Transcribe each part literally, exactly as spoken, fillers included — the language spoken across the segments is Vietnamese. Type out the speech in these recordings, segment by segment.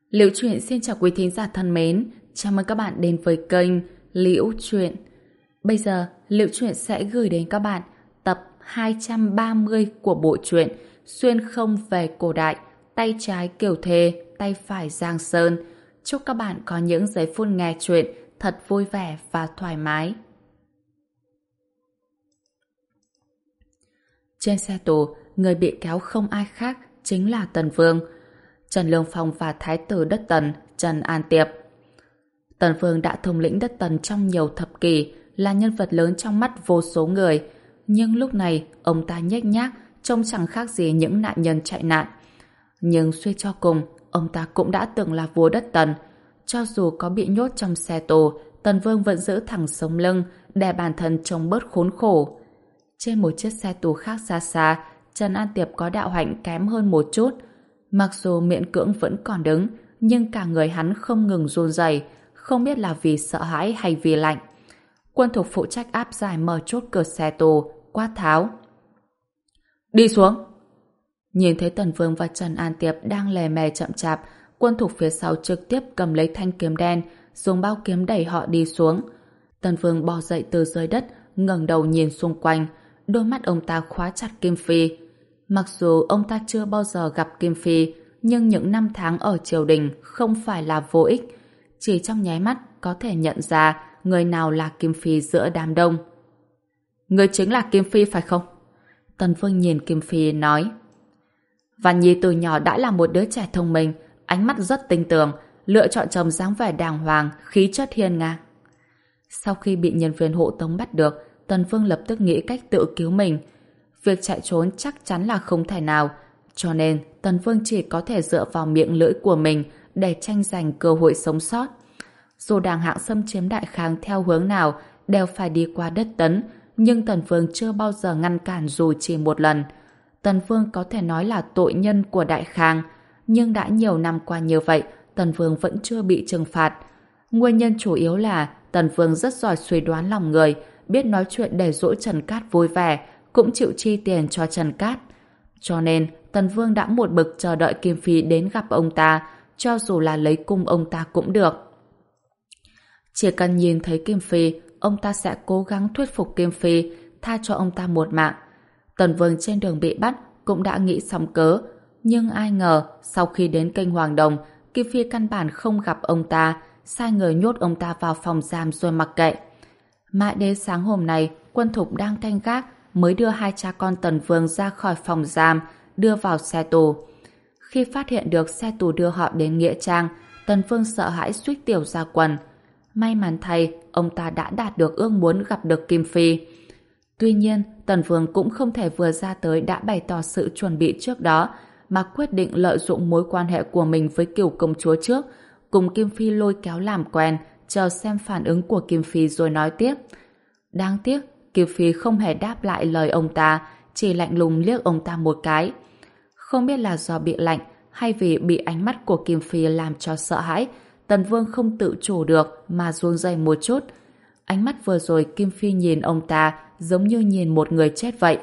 Liễu Chuyện xin chào quý thính giả thân mến, chào mừng các bạn đến với kênh Liễu Chuyện. Bây giờ, Liễu Chuyện sẽ gửi đến các bạn tập hai trăm ba mươi của bộ truyện Xuyên không về cổ đại, tay trái Kiều Thề, tay phải Giang Sơn. Chúc các bạn có những giây phút nghe chuyện thật vui vẻ và thoải mái. Trên xe tù, người bị kéo không ai khác chính là Tần Vương, Trần Lương Phong và Thái tử đất Tần, Trần An Tiệp. Tần Vương đã thống lĩnh đất Tần trong nhiều thập kỷ, là nhân vật lớn trong mắt vô số người. Nhưng lúc này, ông ta nhếch nhác, trông chẳng khác gì những nạn nhân chạy nạn. Nhưng suy cho cùng, ông ta cũng đã từng là vua đất Tần. Cho dù có bị nhốt trong xe tù, Tần Vương vẫn giữ thẳng sống lưng, để bản thân trông bớt khốn khổ. Trên một chiếc xe tù khác xa xa, Trần An Tiệp có đạo hạnh kém hơn một chút. Mặc dù miễn cưỡng vẫn còn đứng, nhưng cả người hắn không ngừng run rẩy, không biết là vì sợ hãi hay vì lạnh. Quân thục phụ trách áp giải mở chốt cửa xe tù, quát tháo: "Đi xuống!" Nhìn thấy Tần Vương và Trần An Tiệp đang lè mè chậm chạp, quân thục phía sau trực tiếp cầm lấy thanh kiếm đen, dùng bao kiếm đẩy họ đi xuống. Tần Vương bò dậy từ dưới đất, ngẩng đầu nhìn xung quanh, đôi mắt ông ta khóa chặt Kim Phi. Mặc dù ông ta chưa bao giờ gặp Kim Phi, nhưng những năm tháng ở triều đình không phải là vô ích. Chỉ trong nháy mắt có thể nhận ra người nào là Kim Phi giữa đám đông. "Người chính là Kim Phi phải không?" Tần Vương nhìn Kim Phi nói. "Văn Nhi từ nhỏ đã là một đứa trẻ thông minh, ánh mắt rất tinh tường, lựa chọn chồng dáng vẻ đàng hoàng, khí chất hiên ngang." Sau khi bị nhân viên hộ tống bắt được, Tần Vương lập tức nghĩ cách tự cứu mình. Việc chạy trốn chắc chắn là không thể nào, cho nên Tần Vương chỉ có thể dựa vào miệng lưỡi của mình để tranh giành cơ hội sống sót. Dù đảng Hạng xâm chiếm Đại Khang theo hướng nào đều phải đi qua đất Tấn, nhưng Tần Vương chưa bao giờ ngăn cản dù chỉ một lần. Tần Vương có thể nói là tội nhân của Đại Khang, nhưng đã nhiều năm qua như vậy, Tần Vương vẫn chưa bị trừng phạt. Nguyên nhân chủ yếu là Tần Vương rất giỏi suy đoán lòng người, biết nói chuyện để dỗ Trần Cát vui vẻ, cũng chịu chi tiền cho Trần Cát. Cho nên, Tần Vương đã một mực chờ đợi Kim Phi đến gặp ông ta, cho dù là lấy cung ông ta cũng được. Chỉ cần nhìn thấy Kim Phi, ông ta sẽ cố gắng thuyết phục Kim Phi, tha cho ông ta một mạng. Tần Vương trên đường bị bắt cũng đã nghĩ xong cớ, nhưng ai ngờ, sau khi đến kênh Hoàng Đồng, Kim Phi căn bản không gặp ông ta, sai người nhốt ông ta vào phòng giam rồi mặc kệ. Mãi đến sáng hôm nay, quân thục đang canh gác mới đưa hai cha con Tần Vương ra khỏi phòng giam, đưa vào xe tù. Khi phát hiện được xe tù đưa họ đến Nghĩa Trang, Tần Vương sợ hãi suýt tiểu ra quần. May mắn thay, ông ta đã đạt được ước muốn gặp được Kim Phi. Tuy nhiên, Tần Vương cũng không thể vừa ra tới đã bày tỏ sự chuẩn bị trước đó, mà quyết định lợi dụng mối quan hệ của mình với Cửu công chúa trước, cùng Kim Phi lôi kéo làm quen, chờ xem phản ứng của Kim Phi rồi nói tiếp. Đáng tiếc, Kim Phi không hề đáp lại lời ông ta, chỉ lạnh lùng liếc ông ta một cái. Không biết là do bị lạnh hay vì bị ánh mắt của Kim Phi làm cho sợ hãi, Tần Vương không tự chủ được mà run rẩy một chút. Ánh mắt vừa rồi Kim Phi nhìn ông ta giống như nhìn một người chết vậy.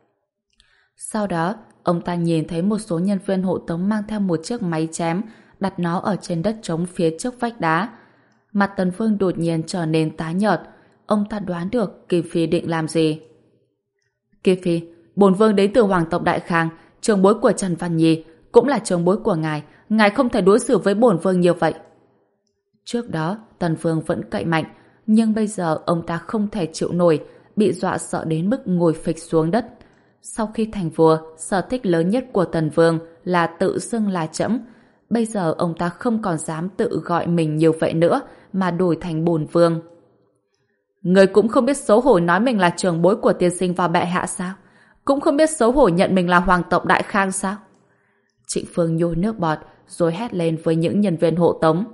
Sau đó, ông ta nhìn thấy một số nhân viên hộ tống mang theo một chiếc máy chém, đặt nó ở trên đất trống phía trước vách đá. Mặt Tần Vương đột nhiên trở nên tái nhợt. Ông ta đoán được Kim Phi định làm gì. "Kim Phi, bổn vương đến từ Hoàng tộc Đại Khang, trưởng bối của Trần Văn Nhi, cũng là trưởng bối của ngài. Ngài không thể đối xử với bổn vương như vậy." Trước đó, Tần Vương vẫn cậy mạnh, nhưng bây giờ ông ta không thể chịu nổi, bị dọa sợ đến mức ngồi phịch xuống đất. Sau khi thành vua, sở thích lớn nhất của Tần Vương là tự xưng là trẫm. Bây giờ ông ta không còn dám tự gọi mình như vậy nữa, mà đổi thành bổn vương. "Người cũng không biết xấu hổ nói mình là trưởng bối của tiên sinh và bệ hạ sao? Cũng không biết xấu hổ nhận mình là hoàng tộc Đại Khang sao?" Trịnh Phương nhôi nước bọt rồi hét lên với những nhân viên hộ tống.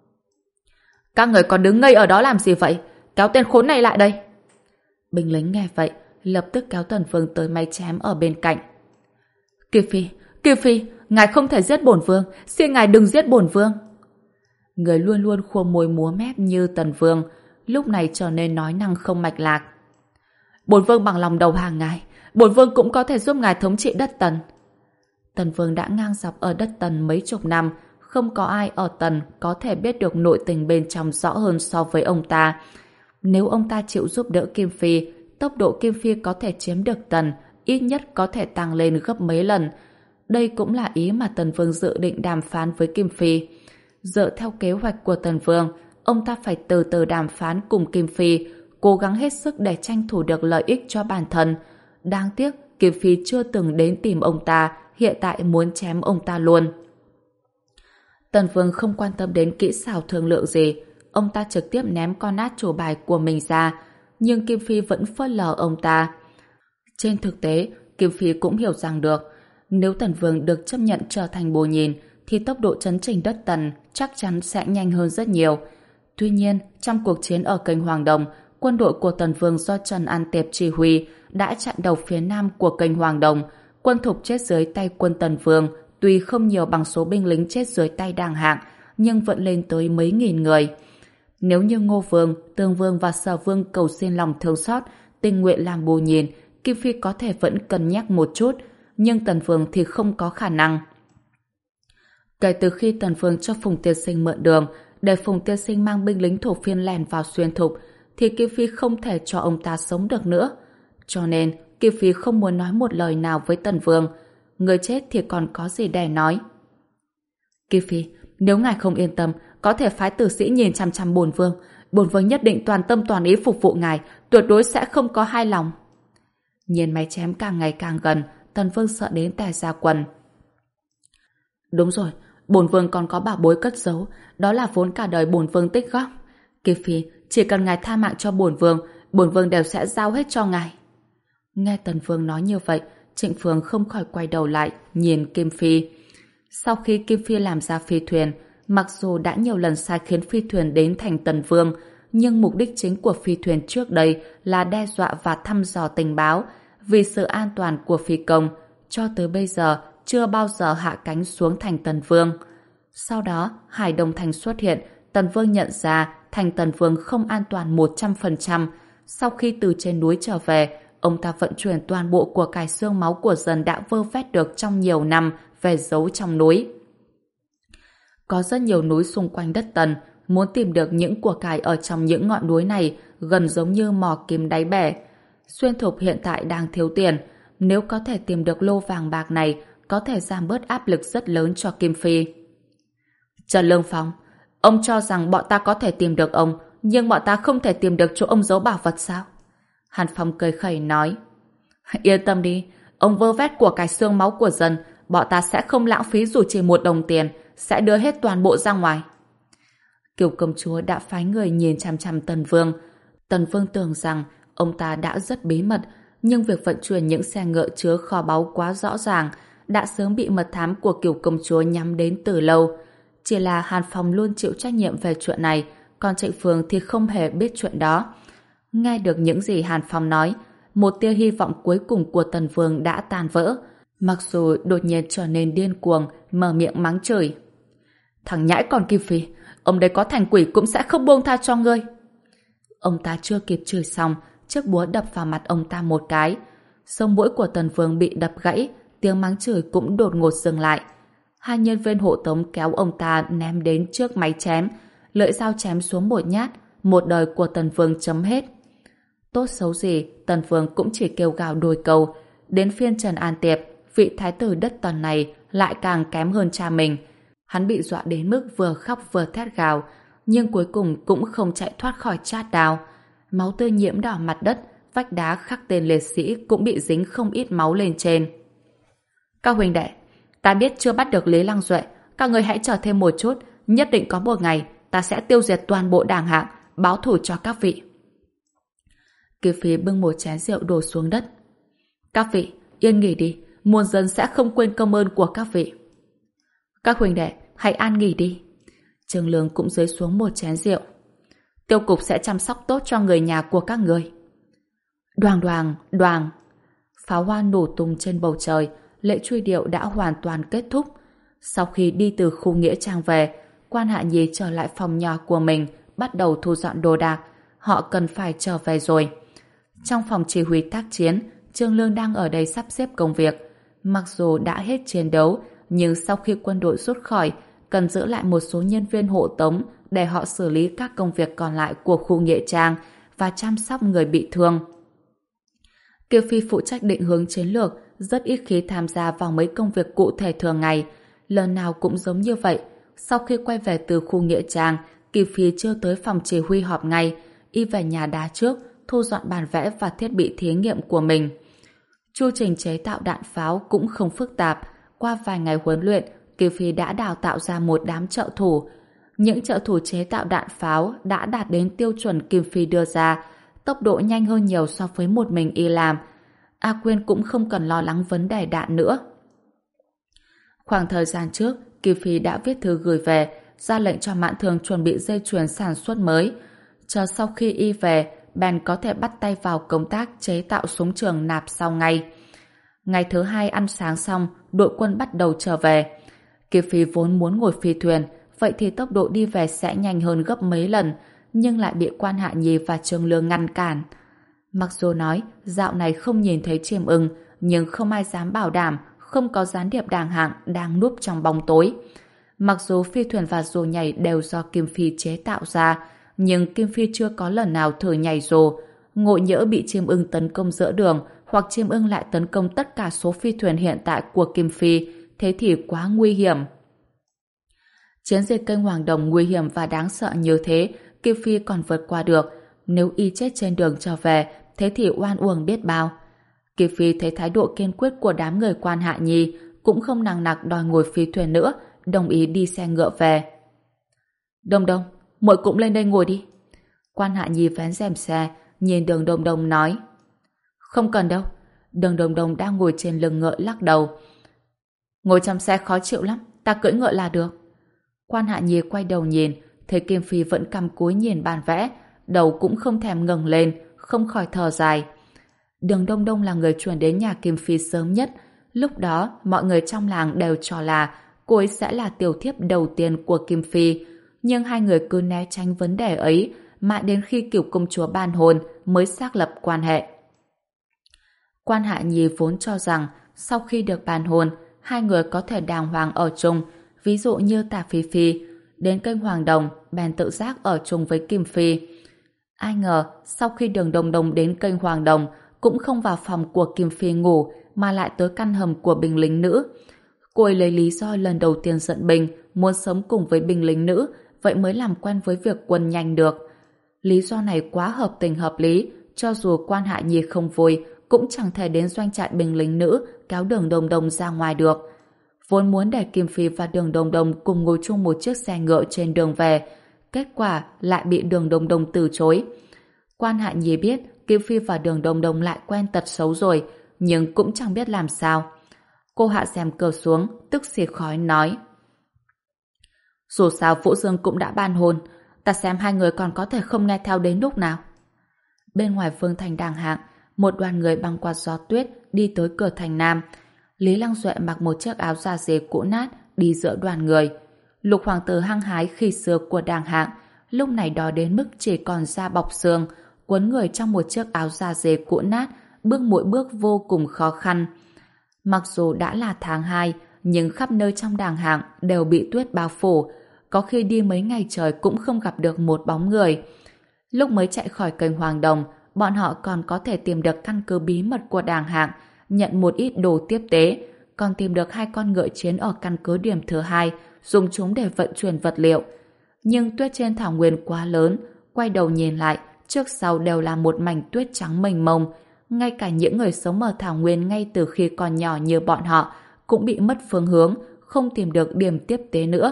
"Các người còn đứng ngây ở đó làm gì vậy? Kéo tên khốn này lại đây!" Binh lính nghe vậy, lập tức kéo Tần Vương tới máy chém ở bên cạnh. "Kim Phi, Kim Phi, ngài không thể giết bổn vương, xin ngài đừng giết bổn vương." Người luôn luôn khua môi múa mép như Tần Vương lúc này trở nên nói năng không mạch lạc. "Bổn vương bằng lòng đầu hàng ngài, bổn vương cũng có thể giúp ngài thống trị đất Tần." Tần Vương đã ngang dọc ở đất Tần mấy chục năm, không có ai ở Tần có thể biết được nội tình bên trong rõ hơn so với ông ta. Nếu ông ta chịu giúp đỡ Kim Phi, tốc độ Kim Phi có thể chiếm được Tần, ít nhất có thể tăng lên gấp mấy lần. Đây cũng là ý mà Tần Vương dự định đàm phán với Kim Phi. Dựa theo kế hoạch của Tần Vương, ông ta phải từ từ đàm phán cùng Kim Phi, cố gắng hết sức để tranh thủ được lợi ích cho bản thân. Đáng tiếc, Kim Phi chưa từng đến tìm ông ta, hiện tại muốn chém ông ta luôn. Tần Vương không quan tâm đến kỹ xảo thương lượng gì, ông ta trực tiếp ném con át chủ bài của mình ra, nhưng Kim Phi vẫn phớt lờ ông ta. Trên thực tế, Kim Phi cũng hiểu rằng được, nếu Tần Vương được chấp nhận trở thành bồ nhìn, thì tốc độ chấn chỉnh đất Tần chắc chắn sẽ nhanh hơn rất nhiều. Tuy nhiên, trong cuộc chiến ở kênh Hoàng Đồng, quân đội của Tần Vương do Trần An Tiệp chỉ huy đã chặn đầu phía nam của kênh Hoàng Đồng. Quân thục chết dưới tay quân Tần Vương tuy không nhiều bằng số binh lính chết dưới tay Đàng Hạng, nhưng vẫn lên tới mấy nghìn người. Nếu như Ngô Vương, Tương Vương và Sở Vương cầu xin lòng thương xót, tình nguyện làm bồ nhìn, Kim Phi có thể vẫn cân nhắc một chút, nhưng Tần Vương thì không có khả năng. Kể từ khi Tần Vương cho Phùng Tiên Sinh mượn đường để Phùng Tiên Sinh mang binh lính thổ phiên lẻn vào xuyên thục, thì Kim Phi không thể cho ông ta sống được nữa. Cho nên, Kim Phi không muốn nói một lời nào với Tần Vương. Người chết thì còn có gì để nói. Kim Phi, nếu ngài không yên tâm, có thể phái tử sĩ nhìn chằm chằm bổn vương. Bổn vương nhất định toàn tâm toàn ý phục vụ ngài, tuyệt đối sẽ không có hai lòng. Nhìn máy chém càng ngày càng gần, Tần Vương sợ đến tè ra quần. Đúng rồi, bổn vương còn có bảo bối cất giấu, đó là vốn cả đời bổn vương tích góp. Kim Phi, chỉ cần ngài tha mạng cho bổn vương, bổn vương đều sẽ giao hết cho ngài. Nghe Tần Vương nói như vậy, Trịnh Phường không khỏi quay đầu lại, nhìn Kim Phi. Sau khi Kim Phi làm ra phi thuyền, mặc dù đã nhiều lần sai khiến phi thuyền đến thành Tần Vương, nhưng mục đích chính của phi thuyền trước đây là đe dọa và thăm dò tình báo, vì sự an toàn của phi công, cho tới bây giờ chưa bao giờ hạ cánh xuống thành Tần Vương. Sau đó, Hải Đông Thành xuất hiện, Tần Vương nhận ra thành Tần Vương không an toàn một trăm phần trăm. Sau khi từ trên núi trở về, ông ta vận chuyển toàn bộ của cải xương máu của dân đã vơ vét được trong nhiều năm về giấu trong núi. Có rất nhiều núi xung quanh đất Tần, muốn tìm được những của cải ở trong những ngọn núi này gần giống như mò kim đáy bể. Xuyên Thục hiện tại đang thiếu tiền, nếu có thể tìm được lô vàng bạc này, có thể giảm bớt áp lực rất lớn cho Kim Phi. Trần Lương Phong, ông cho rằng bọn ta có thể tìm được ông, nhưng bọn ta không thể tìm được chỗ ông giấu bảo vật sao? Hàn Phong cười khẩy nói. Yên tâm đi, ông vơ vét của cải xương máu của dân, bọn ta sẽ không lãng phí dù chỉ một đồng tiền, sẽ đưa hết toàn bộ ra ngoài. Kiều công chúa đã phái người nhìn chằm chằm Tần Vương. Tần Vương tưởng rằng ông ta đã rất bí mật, nhưng việc vận chuyển những xe ngựa chứa kho báu quá rõ ràng, đã sớm bị mật thám của Kiều công chúa nhắm đến từ lâu. Chỉ là Hàn Phong luôn chịu trách nhiệm về chuyện này, còn Trịnh Phường thì không hề biết chuyện đó. Nghe được những gì Hàn Phong nói, một tia hy vọng cuối cùng của Tần Vương đã tan vỡ. Mặc dù đột nhiên trở nên điên cuồng, mở miệng mắng chửi. Thằng nhãi con Kim Phi, ông đấy có thành quỷ cũng sẽ không buông tha cho ngươi. Ông ta chưa kịp chửi xong, chiếc búa đập vào mặt ông ta một cái. Sống mũi của Tần Vương bị đập gãy, tiếng mắng chửi cũng đột ngột dừng lại. Hai nhân viên hộ tống kéo ông ta ném đến trước máy chém, lưỡi dao chém xuống một nhát, một đời của Tần Vương chấm hết. Tốt xấu gì, Tần Vương cũng chỉ kêu gào đôi câu. Đến phiên Trần An Tiệp, vị thái tử đất Tần này lại càng kém hơn cha mình. Hắn bị dọa đến mức vừa khóc vừa thét gào, nhưng cuối cùng cũng không chạy thoát khỏi chát đao. Máu tươi nhiễm đỏ mặt đất, vách đá khắc tên liệt sĩ cũng bị dính không ít máu lên trên. Các huynh đệ, ta biết chưa bắt được Lý Lăng Duệ, các người hãy chờ thêm một chút, nhất định có một ngày ta sẽ tiêu diệt toàn bộ Đàng Hạng, báo thù cho các vị. Kiều Phi bưng một chén rượu đổ xuống đất. Các vị, yên nghỉ đi, muôn dân sẽ không quên công ơn của các vị. Các huynh đệ, hãy an nghỉ đi. Trương Lương cũng dưới xuống một chén rượu. Tiêu cục sẽ chăm sóc tốt cho người nhà của các người. Đoàng đoàng, đoàng. Pháo hoa nổ tung trên bầu trời, lễ truy điệu đã hoàn toàn kết thúc. Sau khi đi từ khu nghĩa trang về, Quan Hạ Nhi trở lại phòng nhỏ của mình, bắt đầu thu dọn đồ đạc. Họ cần phải trở về rồi. Trong phòng chỉ huy tác chiến, Trương Lương đang ở đây sắp xếp công việc. Mặc dù đã hết chiến đấu, nhưng sau khi quân đội rút khỏi, cần giữ lại một số nhân viên hộ tống để họ xử lý các công việc còn lại của khu nghĩa trang và chăm sóc người bị thương. Kiều Phi phụ trách định hướng chiến lược, rất ít khi tham gia vào mấy công việc cụ thể thường ngày. Lần nào cũng giống như vậy. Sau khi quay về từ khu nghĩa trang, Kiều Phi chưa tới phòng chỉ huy họp ngay, y về nhà đá trước, thu dọn bản vẽ và thiết bị thí nghiệm của mình. Chu trình chế tạo đạn pháo cũng không phức tạp. Qua vài ngày huấn luyện, Kiều Phi đã đào tạo ra một đám trợ thủ. Những trợ thủ chế tạo đạn pháo đã đạt đến tiêu chuẩn Kiều Phi đưa ra, tốc độ nhanh hơn nhiều so với một mình y làm. A Quyên cũng không cần lo lắng vấn đề đạn nữa. Khoảng thời gian trước, Kiều Phi đã viết thư gửi về, ra lệnh cho Mạn Thường chuẩn bị dây chuyền sản xuất mới. Chờ sau khi y về, bèn có thể bắt tay vào công tác chế tạo súng trường nạp sau ngay. Ngày thứ hai ăn sáng xong, đội quân bắt đầu trở về. Kiều Phi vốn muốn ngồi phi thuyền, vậy thì tốc độ đi về sẽ nhanh hơn gấp mấy lần, nhưng lại bị Quan Hạ Nhi và Trương Lương ngăn cản. Mặc dù nói dạo này không nhìn thấy chim ưng, nhưng không ai dám bảo đảm không có gián điệp đàng hạng đang núp trong bóng tối. Mặc dù phi thuyền và dù nhảy đều do Kim Phi chế tạo ra, nhưng Kim Phi chưa có lần nào thử nhảy dù. Ngộ nhỡ bị chim ưng tấn công giữa đường, hoặc chim ưng lại tấn công tất cả số phi thuyền hiện tại của Kim Phi, thế thì quá nguy hiểm. Chiến dịch kênh Hoàng Đồng nguy hiểm và đáng sợ như thế, Kim Phi còn vượt qua được. Nếu y chết trên đường trở về, thế thì oan uổng biết bao. Kim Phi thấy thái độ kiên quyết của đám người Quan Hạ Nhi, cũng không nằng nặc đòi ngồi phi thuyền nữa, đồng ý đi xe ngựa về. Đông Đông, muội cũng lên đây ngồi đi. Quan Hạ Nhi vén rèm xe, nhìn Đường Đông Đông nói. Không cần đâu. Đường Đông Đông đang ngồi trên lưng ngựa lắc đầu. Ngồi trong xe khó chịu lắm, ta cưỡi ngựa là được. Quan Hạ Nhi quay đầu nhìn, thấy Kim Phi vẫn cằm cúi nhìn bàn vẽ, đầu cũng không thèm ngẩng lên, không khỏi thở dài. Đường Đông Đông là người chuyển đến nhà Kim Phi sớm nhất. Lúc đó, mọi người trong làng đều cho là cô ấy sẽ là tiểu thiếp đầu tiên của Kim Phi. Nhưng hai người cứ né tránh vấn đề ấy, mãi đến khi Cửu công chúa ban hôn mới xác lập quan hệ. Quan Hạ Nhi vốn cho rằng sau khi được ban hôn, hai người có thể đàng hoàng ở chung, ví dụ như Tả Phi Phi. Đến kênh Hoàng Đồng, bèn tự giác ở chung với Kim Phi. Ai ngờ, sau khi Đường Đông Đông đến kênh Hoàng Đồng, cũng không vào phòng của Kim Phi ngủ, mà lại tới căn hầm của binh lính nữ. Cô ấy lấy lý do lần đầu tiên dẫn binh, muốn sống cùng với binh lính nữ, vậy mới làm quen với việc quân nhanh được. Lý do này quá hợp tình hợp lý, cho dù Quan Hạ Nhi không vui, cũng chẳng thể đến doanh trại binh lính nữ kéo Đường Đông Đông ra ngoài được. Vốn muốn để Kim Phi và Đường Đông Đông cùng ngồi chung một chiếc xe ngựa trên đường về, kết quả lại bị Đường Đông Đông từ chối. Quan Hạ Nhi biết Kim Phi và Đường Đông Đông lại quen tật xấu rồi, nhưng cũng chẳng biết làm sao. Cô hạ rèm cửa xuống, tức xì khói nói. Dù sao Vũ Dương cũng đã ban hôn, ta xem hai người còn có thể không nghe theo đến lúc nào. Bên ngoài Vương Thành Đàng Hạng, một đoàn người băng qua gió tuyết đi tới cửa thành Nam. Lý Lăng Duệ mặc một chiếc áo da dê cũ nát đi giữa đoàn người. Lục hoàng tử hăng hái khi xưa của Đàng Hạng, lúc này đó đến mức chỉ còn da bọc xương, quấn người trong một chiếc áo da dê cũ nát, bước mỗi bước vô cùng khó khăn. Mặc dù đã là tháng hai, nhưng khắp nơi trong Đàng Hạng đều bị tuyết bao phủ, có khi đi mấy ngày trời cũng không gặp được một bóng người. Lúc mới chạy khỏi kênh Hoàng Đồng, bọn họ còn có thể tìm được căn cứ bí mật của Đàng Hạng, nhận một ít đồ tiếp tế, còn tìm được hai con ngựa chiến ở căn cứ điểm thứ hai, dùng chúng để vận chuyển vật liệu. Nhưng tuyết trên thảo nguyên quá lớn, quay đầu nhìn lại, trước sau đều là một mảnh tuyết trắng mênh mông. Ngay cả những người sống ở thảo nguyên ngay từ khi còn nhỏ như bọn họ cũng bị mất phương hướng, không tìm được điểm tiếp tế nữa.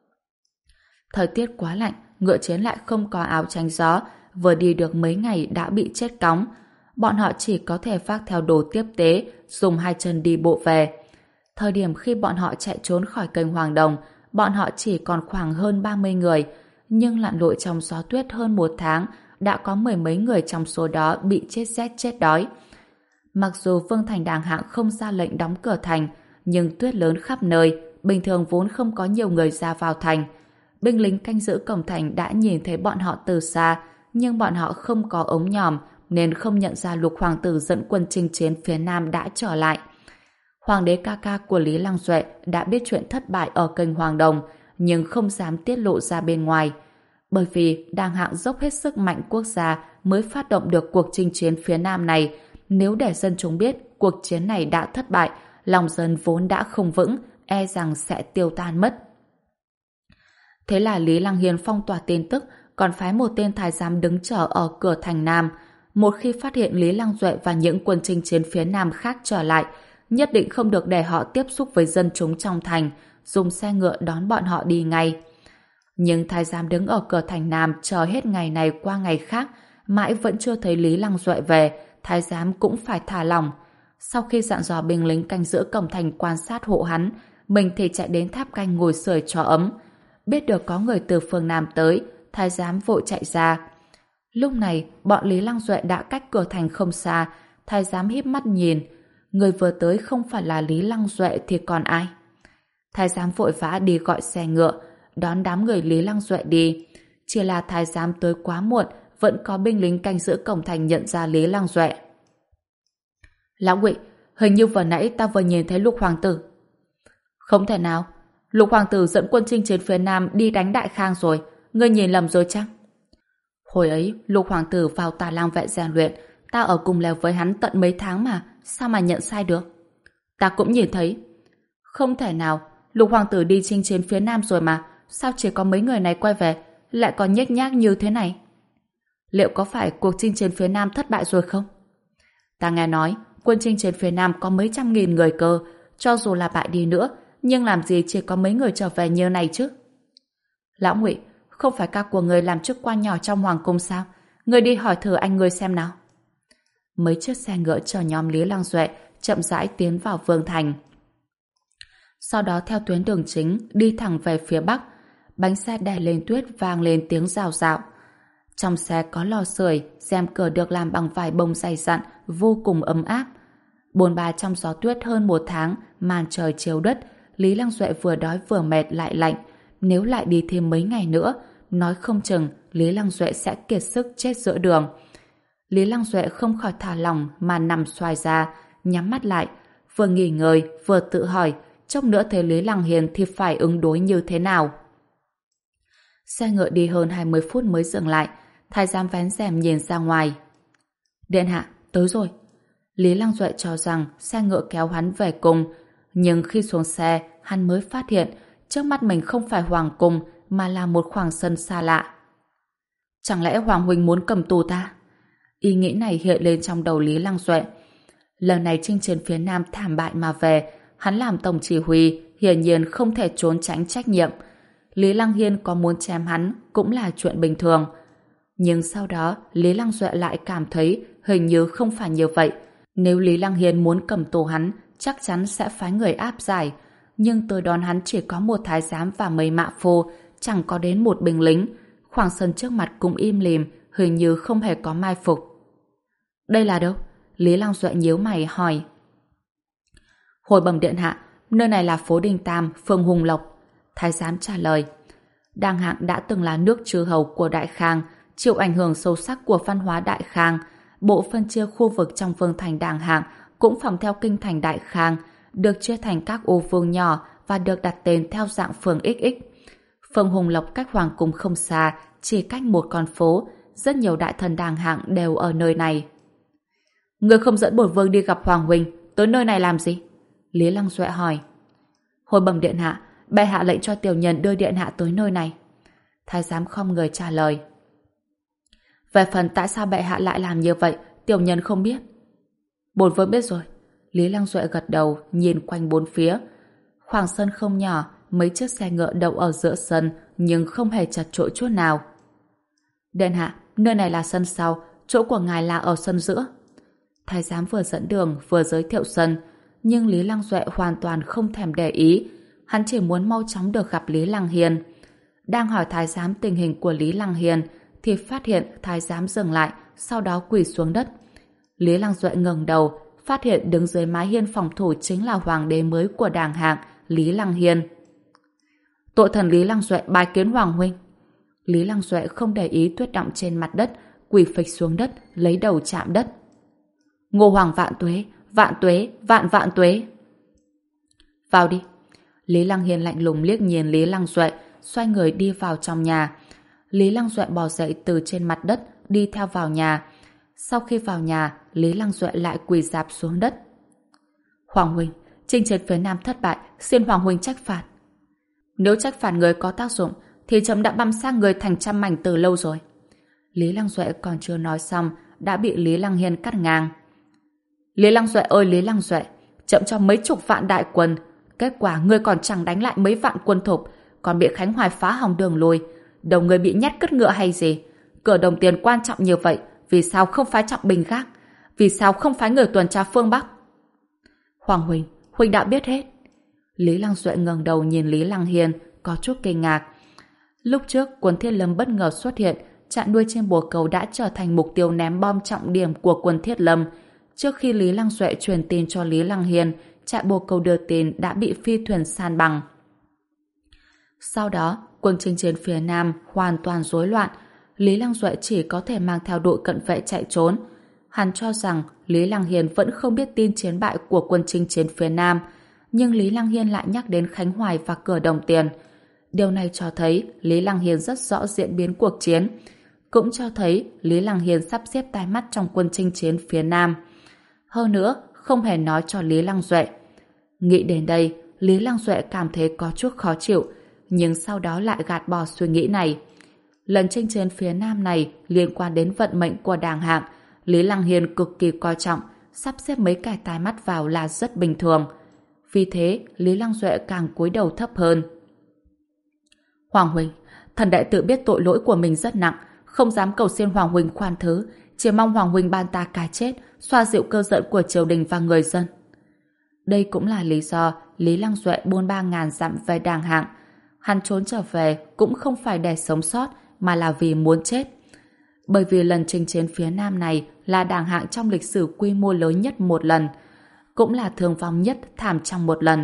Thời tiết quá lạnh, ngựa chiến lại không có áo tránh gió, vừa đi được mấy ngày đã bị chết cóng. Bọn họ chỉ có thể vác theo đồ tiếp tế, dùng hai chân đi bộ về. Thời điểm khi bọn họ chạy trốn khỏi kênh Hoàng Đồng, bọn họ chỉ còn khoảng hơn ba mươi người, nhưng lặn lội trong gió tuyết hơn một tháng, đã có mười mấy người trong số đó bị chết rét chết đói. Mặc dù Vương Thành Đàng Hạng không ra lệnh đóng cửa thành, nhưng tuyết lớn khắp nơi, bình thường vốn không có nhiều người ra vào thành. Binh lính canh giữ cổng thành đã nhìn thấy bọn họ từ xa, nhưng bọn họ không có ống nhòm, nên không nhận ra Lục hoàng tử dẫn quân chinh chiến phía Nam đã trở lại. Hoàng đế ca ca của Lý Lăng Duệ đã biết chuyện thất bại ở kênh Hoàng Đồng, nhưng không dám tiết lộ ra bên ngoài. Bởi vì Đàng Hạng dốc hết sức mạnh quốc gia mới phát động được cuộc chinh chiến phía Nam này. Nếu để dân chúng biết cuộc chiến này đã thất bại, lòng dân vốn đã không vững, e rằng sẽ tiêu tan mất. Thế là Lý Lăng Hiền phong tỏa tin tức, còn phái một tên thái giám đứng chờ ở cửa thành Nam. Một khi phát hiện Lý Lăng Duệ và những quân chinh chiến phía Nam khác trở lại, nhất định không được để họ tiếp xúc với dân chúng trong thành, dùng xe ngựa đón bọn họ đi ngay. Nhưng thái giám đứng ở cửa thành Nam chờ hết ngày này qua ngày khác, mãi vẫn chưa thấy Lý Lăng Duệ về, thái giám cũng phải thả lỏng. Sau khi dặn dò binh lính canh giữ cổng thành quan sát hộ hắn, mình thì chạy đến tháp canh ngồi sưởi cho ấm. Biết được có người từ phương Nam tới, thái giám vội chạy ra. Lúc này, bọn Lý Lăng Duệ đã cách cửa thành không xa, thái giám híp mắt nhìn. Người vừa tới không phải là Lý Lăng Duệ thì còn ai? Thái giám vội vã đi gọi xe ngựa, đón đám người Lý Lăng Duệ đi. Chỉ là thái giám tới quá muộn, vẫn có binh lính canh giữ cổng thành nhận ra Lý Lăng Duệ. Lão Ngụy, hình như vừa nãy ta vừa nhìn thấy Lục Hoàng tử. Không thể nào, Lục Hoàng tử dẫn quân chinh chiến phía Nam đi đánh Đại Khang rồi, ngươi nhìn lầm rồi chăng? Hồi ấy, Lục Hoàng tử vào Tà Lang vệ rèn luyện, ta ở cùng lều với hắn tận mấy tháng mà, sao mà nhận sai được? Ta cũng nhìn thấy. Không thể nào, Lục Hoàng tử đi chinh chiến phía Nam rồi mà, sao chỉ có mấy người này quay về, lại còn nhếch nhác như thế này? Liệu có phải cuộc chinh chiến phía Nam thất bại rồi không? Ta nghe nói, quân chinh chiến phía Nam có mấy trăm nghìn người cơ, cho dù là bại đi nữa, nhưng làm gì chỉ có mấy người trở về như này chứ? Lão Ngụy, không phải ca của người làm chức quan nhỏ trong hoàng cung sao? Người đi hỏi thử anh người xem nào. Mấy chiếc xe ngựa chờ nhóm Lý Lăng Duệ chậm rãi tiến vào Vương Thành. Sau đó theo tuyến đường chính đi thẳng về phía Bắc. Bánh xe đè lên tuyết vang lên tiếng rào rạo. Trong xe có lò sưởi, rèm cửa được làm bằng vải bông dày dặn, vô cùng ấm áp. Bồn bà trong gió tuyết hơn một tháng, màn trời chiếu đất, Lý Lăng Duệ vừa đói vừa mệt lại lạnh. Nếu lại đi thêm mấy ngày nữa, nói không chừng Lý Lăng Duệ sẽ kiệt sức chết giữa đường. Lý Lăng Duệ không khỏi thả lỏng mà nằm xoài ra, nhắm mắt lại, vừa nghỉ ngơi vừa tự hỏi, chốc nữa thấy Lý Lăng Hiền thì phải ứng đối như thế nào. Xe ngựa đi hơn hai mươi phút mới dừng lại, thái giám vén rèm nhìn ra ngoài. Điện hạ, tới rồi. Lý Lăng Duệ cho rằng xe ngựa kéo hắn về cung, nhưng khi xuống xe, hắn mới phát hiện trước mắt mình không phải hoàng cung mà là một khoảng sân xa lạ. Chẳng lẽ Hoàng huynh muốn cầm tù ta? Ý nghĩ này hiện lên trong đầu Lý Lăng Duệ. Lần này chinh chiến phía Nam thảm bại mà về, hắn làm tổng chỉ huy, hiển nhiên không thể trốn tránh trách nhiệm. Lý Lăng Hiên có muốn chém hắn cũng là chuyện bình thường. Nhưng sau đó, Lý Lăng Duệ lại cảm thấy hình như không phải như vậy. Nếu Lý Lăng Hiên muốn cầm tù hắn, chắc chắn sẽ phái người áp giải. Nhưng tới đón hắn chỉ có một thái giám và mấy mạ phô, chẳng có đến một binh lính. Khoảng sân trước mặt cũng im lìm, hình như không hề có mai phục. Đây là đâu? Lý Lăng Duệ nhíu mày hỏi. Hồi bẩm điện hạ, nơi này là phố Đinh Tam, phường Hùng Lộc. Thái giám trả lời. Đàng Hạng đã từng là nước chư hầu của Đại Khang, chịu ảnh hưởng sâu sắc của văn hóa Đại Khang. Bộ phân chia khu vực trong vương thành Đàng Hạng cũng phòng theo kinh thành Đại Khang, được chia thành các ô vương nhỏ và được đặt tên theo dạng phường ích ích. Phường Hùng Lộc cách hoàng cung không xa, chỉ cách một con phố. Rất nhiều đại thần Đàng Hạng đều ở nơi này. Ngươi không dẫn bổn vương đi gặp Hoàng huynh, tới nơi này làm gì? Lý Lăng Duệ hỏi. Hồi bẩm điện hạ, bệ hạ lệnh cho tiểu nhân đưa điện hạ tới nơi này. Thái giám không người trả lời. Về phần tại sao bệ hạ lại làm như vậy, tiểu nhân không biết. Bổn vương biết rồi. Lý Lăng Duệ gật đầu, nhìn quanh bốn phía. Khoảng sân không nhỏ, mấy chiếc xe ngựa đậu ở giữa sân, nhưng không hề chật chội chút nào. Điện hạ, nơi này là sân sau, chỗ của ngài là ở sân giữa. Thái giám vừa dẫn đường vừa giới thiệu sân, nhưng Lý Lăng Duệ hoàn toàn không thèm để ý. Hắn chỉ muốn mau chóng được gặp Lý Lăng Hiền. Đang hỏi thái giám tình hình của Lý Lăng Hiền thì phát hiện thái giám dừng lại, sau đó quỳ xuống đất. Lý Lăng Duệ ngẩng đầu, phát hiện đứng dưới mái hiên phòng thủ chính là hoàng đế mới của Đàng Hạng, Lý Lăng Hiền. Tội thần Lý Lăng Duệ bái kiến hoàng huynh. Lý Lăng Duệ không để ý tuyết đọng trên mặt đất, quỳ phịch xuống đất, lấy đầu chạm đất. Ngô hoàng vạn tuế, vạn tuế, vạn vạn tuế. Vào đi. Lý Lăng Hiền lạnh lùng liếc nhìn Lý Lăng Duệ, xoay người đi vào trong nhà. Lý Lăng Duệ bò dậy từ trên mặt đất, đi theo vào nhà. Sau khi vào nhà, Lý Lăng Duệ lại quỳ rạp xuống đất. Hoàng huynh, chinh chiến phía Nam thất bại, xin Hoàng huynh trách phạt. Nếu trách phạt người có tác dụng, thì chấm đã băm xác người thành trăm mảnh từ lâu rồi. Lý Lăng Duệ còn chưa nói xong, đã bị Lý Lăng Hiên cắt ngang. Lý Lăng Duệ ơi Lý Lăng Duệ, chậm cho mấy chục vạn đại quân, kết quả ngươi còn chẳng đánh lại mấy vạn quân thục, còn bị Khánh Hoài phá hỏng đường lui. Đầu người bị nhét cất ngựa hay gì? Cửa đồng tiền quan trọng như vậy, vì sao không phái trọng binh khác? Vì sao không phái người tuần tra phương Bắc? Hoàng huynh, huynh đã biết hết. Lý Lăng Duệ ngẩng đầu nhìn Lý Lăng Hiên, có chút kinh ngạc. Lúc trước, quân Thiết Lâm bất ngờ xuất hiện, chặn đuôi trên bồ cầu đã trở thành mục tiêu ném bom trọng điểm của quân Thiết Lâm. Trước khi Lý Lăng Duệ truyền tin cho Lý Lăng Hiên, trạm bồ cầu đưa tin đã bị phi thuyền san bằng. Sau đó, quân chinh chiến phía Nam hoàn toàn rối loạn. Lý Lăng Duệ chỉ có thể mang theo đội cận vệ chạy trốn. Hắn cho rằng Lý Lăng Hiên vẫn không biết tin chiến bại của quân chinh chiến phía Nam, nhưng Lý Lăng Hiên lại nhắc đến Khánh Hoài và cửa đồng tiền. Điều này cho thấy Lý Lăng Hiên rất rõ diễn biến cuộc chiến, cũng cho thấy Lý Lăng Hiên sắp xếp tai mắt trong quân chinh chiến phía Nam. Hơn nữa, không hề nói cho Lý Lăng Duệ. Nghĩ đến đây, Lý Lăng Duệ cảm thấy có chút khó chịu, nhưng sau đó lại gạt bỏ suy nghĩ này. Lần chinh chiến phía Nam này liên quan đến vận mệnh của Đàng Hạng, Lý Lăng Hiên cực kỳ coi trọng, sắp xếp mấy cái tai mắt vào là rất bình thường. Vì thế, Lý Lăng Duệ càng cúi đầu thấp hơn. Hoàng huynh, thần đệ tự biết tội lỗi của mình rất nặng, không dám cầu xin Hoàng huynh khoan thứ, chỉ mong Hoàng huynh ban ta cái chết, xoa dịu cơn giận của triều đình và người dân. Đây cũng là lý do Lý Lăng Duệ buôn ba ngàn dặm về Đàng Hạng. Hắn trốn trở về cũng không phải để sống sót, mà là vì muốn chết. Bởi vì lần chinh chiến phía Nam này là Đàng Hạng trong lịch sử quy mô lớn nhất một lần, cũng là thương vong nhất thảm trong một lần.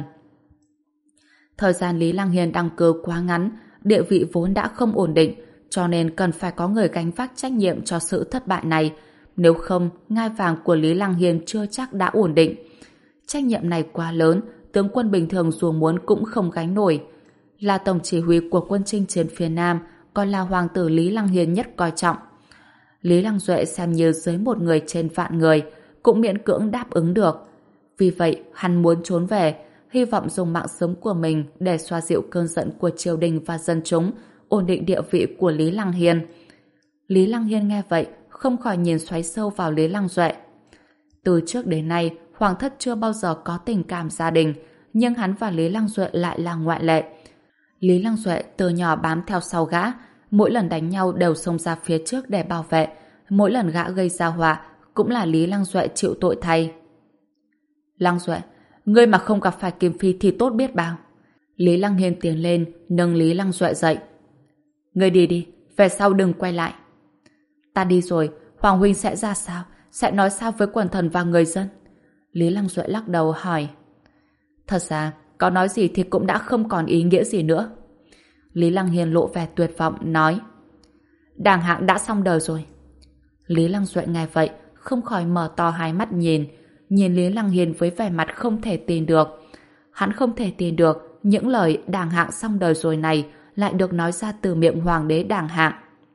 Thời gian Lý Lăng Hiên đăng cơ quá ngắn, địa vị vốn đã không ổn định, cho nên cần phải có người gánh vác trách nhiệm cho sự thất bại này. Nếu không, ngai vàng của Lý Lăng Hiên chưa chắc đã ổn định. Trách nhiệm này quá lớn, tướng quân bình thường dù muốn cũng không gánh nổi. Là tổng chỉ huy của quân chinh chiến phía Nam, còn là hoàng tử Lý Lăng Hiên nhất coi trọng. Lý Lăng Duệ xem như dưới một người trên vạn người, cũng miễn cưỡng đáp ứng được. Vì vậy, hắn muốn trốn về, hy vọng dùng mạng sống của mình để xoa dịu cơn giận của triều đình và dân chúng, ổn định địa vị của Lý Lăng Hiên. Lý Lăng Hiên nghe vậy, không khỏi nhìn xoáy sâu vào Lý Lăng Duệ. Từ trước đến nay, hoàng thất chưa bao giờ có tình cảm gia đình, nhưng hắn và Lý Lăng Duệ lại là ngoại lệ. Lý Lăng Duệ từ nhỏ bám theo sau gã, mỗi lần đánh nhau đều xông ra phía trước để bảo vệ, mỗi lần gã gây ra họa cũng là Lý Lăng Duệ chịu tội thay. Lăng Duệ, ngươi mà không gặp phải Kim Phi thì tốt biết bao. Lý Lăng Hiên tiến lên, nâng Lý Lăng Duệ dậy. Ngươi đi đi, về sau đừng quay lại. Ta đi rồi, Hoàng huynh sẽ ra sao? Sẽ nói sao với quần thần và người dân? Lý Lăng Duệ lắc đầu hỏi. Thật ra, có nói gì thì cũng đã không còn ý nghĩa gì nữa. Lý Lăng Hiên lộ vẻ tuyệt vọng, nói. Đàng Hạng đã xong đời rồi. Lý Lăng Duệ nghe vậy, không khỏi mở to hai mắt nhìn, nhìn Lý Lăng Hiên với vẻ mặt không thể tin được. Hắn không thể tin được những lời Đàng Hạng xong đời rồi này lại được nói ra từ miệng hoàng đế Đàng Hạng.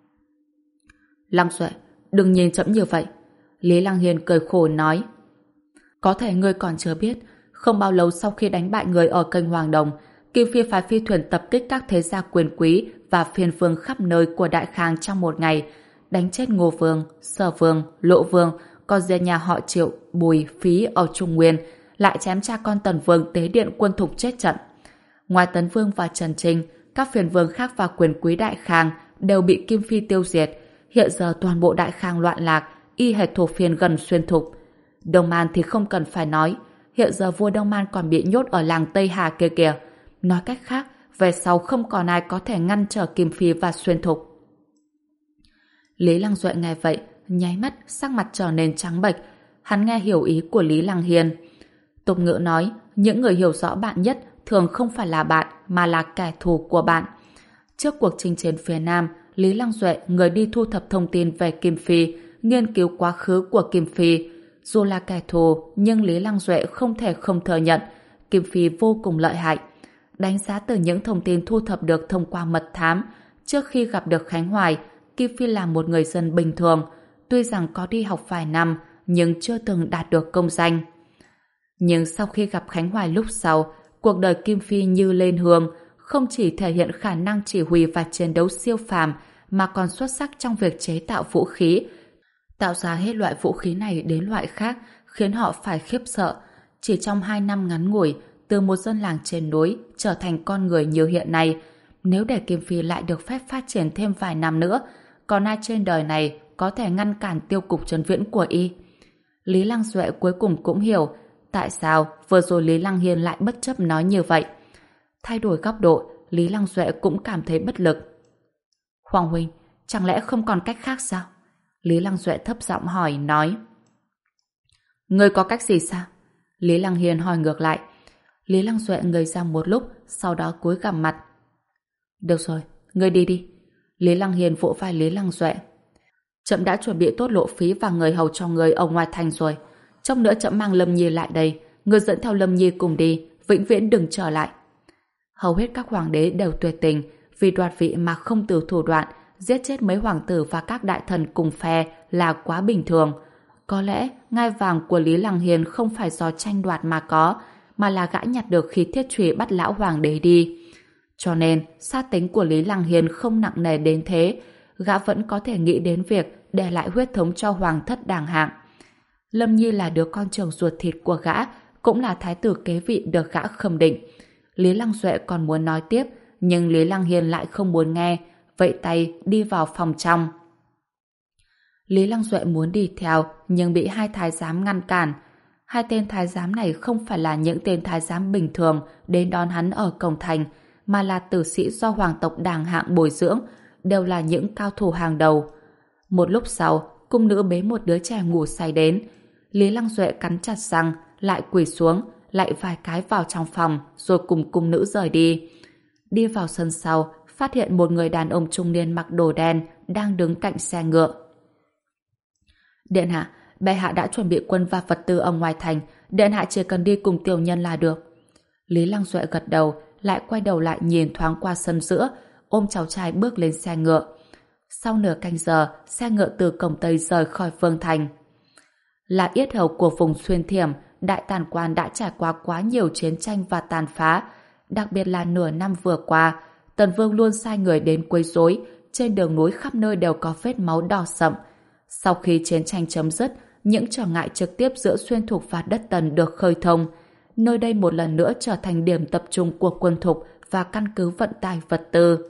Lăng Duệ, đừng nhìn chậm như vậy. Lý Lăng Hiên cười khổ nói. Có thể ngươi còn chưa biết, không bao lâu sau khi đánh bại người ở kênh Hoàng Đồng, Kim Phi phái phi thuyền tập kích các thế gia quyền quý và phiên vương khắp nơi của Đại Khang trong một ngày, đánh chết Ngô Vương, Sở Vương, Lộ Vương, còn riêng nhà họ Triệu, Bùi, Phí ở Trung Nguyên lại chém cha con Tần Vương tế điện quân thục chết trận. Ngoài Tấn Vương và Trần Trinh, các phiên vương khác và quyền quý Đại Khang đều bị Kim Phi tiêu diệt. Hiện giờ toàn bộ Đại Khang loạn lạc, y hệt thuộc phiên gần xuyên thục. Đông Man thì không cần phải nói, hiện giờ vua Đông Man còn bị nhốt ở làng Tây Hà kia kìa. Nói cách khác, về sau không còn ai có thể ngăn trở Kim Phi và xuyên thục. Lý Lăng Duệ nghe vậy, nháy mắt, sắc mặt trở nên trắng bệch. Hắn nghe hiểu ý của Lý Lăng Hiên. Tục ngữ nói, những người hiểu rõ bạn nhất thường không phải là bạn, mà là kẻ thù của bạn. Trước cuộc chinh chiến phía Nam, Lý Lăng Duệ, người đi thu thập thông tin về Kim Phi, nghiên cứu quá khứ của Kim Phi. Dù là kẻ thù, nhưng Lý Lăng Duệ không thể không thừa nhận Kim Phi vô cùng lợi hại. Đánh giá từ những thông tin thu thập được thông qua mật thám, trước khi gặp được Khánh Hoài, Kim Phi là một người dân bình thường, tuy rằng có đi học vài năm nhưng chưa từng đạt được công danh. Nhưng sau khi gặp Khánh Hoài lúc sau, cuộc đời Kim Phi như lên hương, không chỉ thể hiện khả năng chỉ huy và chiến đấu siêu phàm mà còn xuất sắc trong việc chế tạo vũ khí, tạo ra hết loại vũ khí này đến loại khác, khiến họ phải khiếp sợ. Chỉ trong hai năm ngắn ngủi, từ một dân làng trên núi trở thành con người như hiện nay, nếu để Kim Phi lại được phép phát triển thêm vài năm nữa, còn ai trên đời này có thể ngăn cản tiêu cục trấn viễn của y? Lý Lăng Duệ cuối cùng cũng hiểu tại sao vừa rồi Lý Lăng Hiên lại bất chấp nói như vậy. Thay đổi góc độ, Lý Lăng Duệ cũng cảm thấy bất lực. Hoàng huynh, chẳng lẽ không còn cách khác sao? Lý Lăng Duệ thấp giọng hỏi, nói. Ngươi có cách gì sao? Lý Lăng Hiên hỏi ngược lại. Lý Lăng Duệ ngây ra một lúc, sau đó cúi gằm mặt. Được rồi, ngươi đi đi. Lý Lăng Hiên vỗ vai Lý Lăng Duệ. Trẫm đã chuẩn bị tốt lộ phí và người hầu cho ngươi ở ngoài thành rồi. Chốc nữa trẫm mang Lâm Nhi lại đây, ngươi dẫn theo Lâm Nhi cùng đi, vĩnh viễn đừng trở lại. Hầu hết các hoàng đế đều tuyệt tình, vì đoạt vị mà không từ thủ đoạn, giết chết mấy hoàng tử và các đại thần cùng phe là quá bình thường. Có lẽ ngai vàng của Lý Lăng Hiên không phải do tranh đoạt mà có, mà là gã nhặt được khi thiết trùy bắt lão hoàng đế đi. Cho nên, sát tính của Lý Lăng Hiên không nặng nề đến thế, gã vẫn có thể nghĩ đến việc để lại huyết thống cho hoàng thất đàng hạng. Lâm Nhi là đứa con trưởng ruột thịt của gã, cũng là thái tử kế vị được gã khâm định. Lý Lăng Duệ còn muốn nói tiếp, nhưng Lý Lăng Hiên lại không muốn nghe, vẫy tay đi vào phòng trong. Lý Lăng Duệ muốn đi theo, nhưng bị hai thái giám ngăn cản. Hai tên thái giám này không phải là những tên thái giám bình thường đến đón hắn ở cổng thành, mà là tử sĩ do hoàng tộc đàng hạng bồi dưỡng, đều là những cao thủ hàng đầu. Một lúc sau, cung nữ bế một đứa trẻ ngủ say đến. Lý Lăng Duệ cắn chặt răng, lại quỳ xuống, lại vài cái vào trong phòng, rồi cùng cung nữ rời đi. Đi vào sân sau, phát hiện một người đàn ông trung niên mặc đồ đen đang đứng cạnh xe ngựa. Điện hạ, bệ hạ đã chuẩn bị quân và vật tư ở ngoài thành, điện hạ chỉ cần đi cùng tiểu nhân là được. Lý Lăng Duệ gật đầu, lại quay đầu lại nhìn thoáng qua sân giữa, ôm cháu trai bước lên xe ngựa. Sau nửa canh giờ, xe ngựa từ cổng Tây rời khỏi Vương Thành. Là yết hầu của vùng Xuyên Thiểm, Đại Tản Quan đã trải qua quá nhiều chiến tranh và tàn phá. Đặc biệt là nửa năm vừa qua, Tần Vương luôn sai người đến quấy rối, trên đường núi khắp nơi đều có vết máu đỏ sậm. Sau khi chiến tranh chấm dứt, những trở ngại trực tiếp giữa Xuyên Thục và đất Tần được khơi thông. Nơi đây một lần nữa trở thành điểm tập trung của quân Thục và căn cứ vận tải vật tư.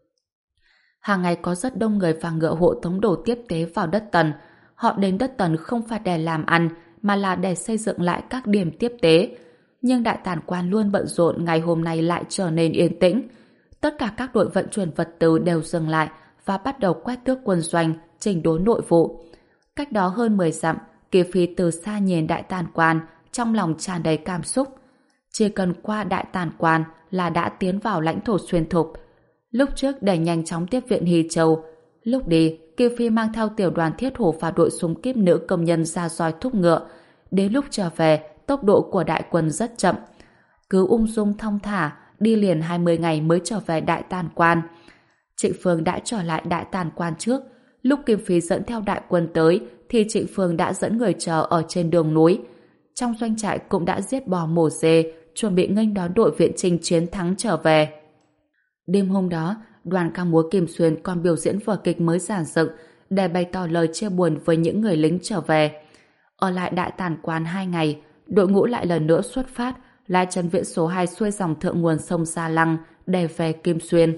Hàng ngày có rất đông người và ngựa hộ tống đồ tiếp tế vào đất Tần. Họ đến đất Tần không phải để làm ăn, mà là để xây dựng lại các điểm tiếp tế. Nhưng Đại Tản Quan luôn bận rộn, ngày hôm nay lại trở nên yên tĩnh. Tất cả các đội vận chuyển vật tư đều dừng lại và bắt đầu quét tước quân doanh, chỉnh đốn nội vụ. Cách đó hơn mười dặm, Kỳ Phi từ xa nhìn Đại Tản Quan, trong lòng tràn đầy cảm xúc. Chỉ cần qua Đại Tản Quan là đã tiến vào lãnh thổ Xuyên Thục. Lúc trước để nhanh chóng tiếp viện Hy Châu, lúc đi, Kỳ Phi mang theo tiểu đoàn thiết hổ và đội súng kíp nữ công nhân ra roi thúc ngựa. Đến lúc trở về, tốc độ của đại quân rất chậm. Cứ ung dung thong thả, đi liền hai mươi ngày mới trở về Đại Tản Quan. Trịnh Phương đã trở lại Đại Tản Quan trước. Lúc Kim Phi dẫn theo đại quân tới, thì Trịnh Phương đã dẫn người chờ ở trên đường núi. Trong doanh trại cũng đã giết bò mổ dê, chuẩn bị nghênh đón đội viện chinh chiến thắng trở về. Đêm hôm đó, đoàn ca múa Kim Xuyên còn biểu diễn vở kịch mới giản dựng để bày tỏ lời chia buồn với những người lính trở về. Ở lại Đại Tản Quan hai ngày, đội ngũ lại lần nữa xuất phát, lai trấn viện số hai xuôi dòng thượng nguồn sông Sa Lăng để về Kim Xuyên.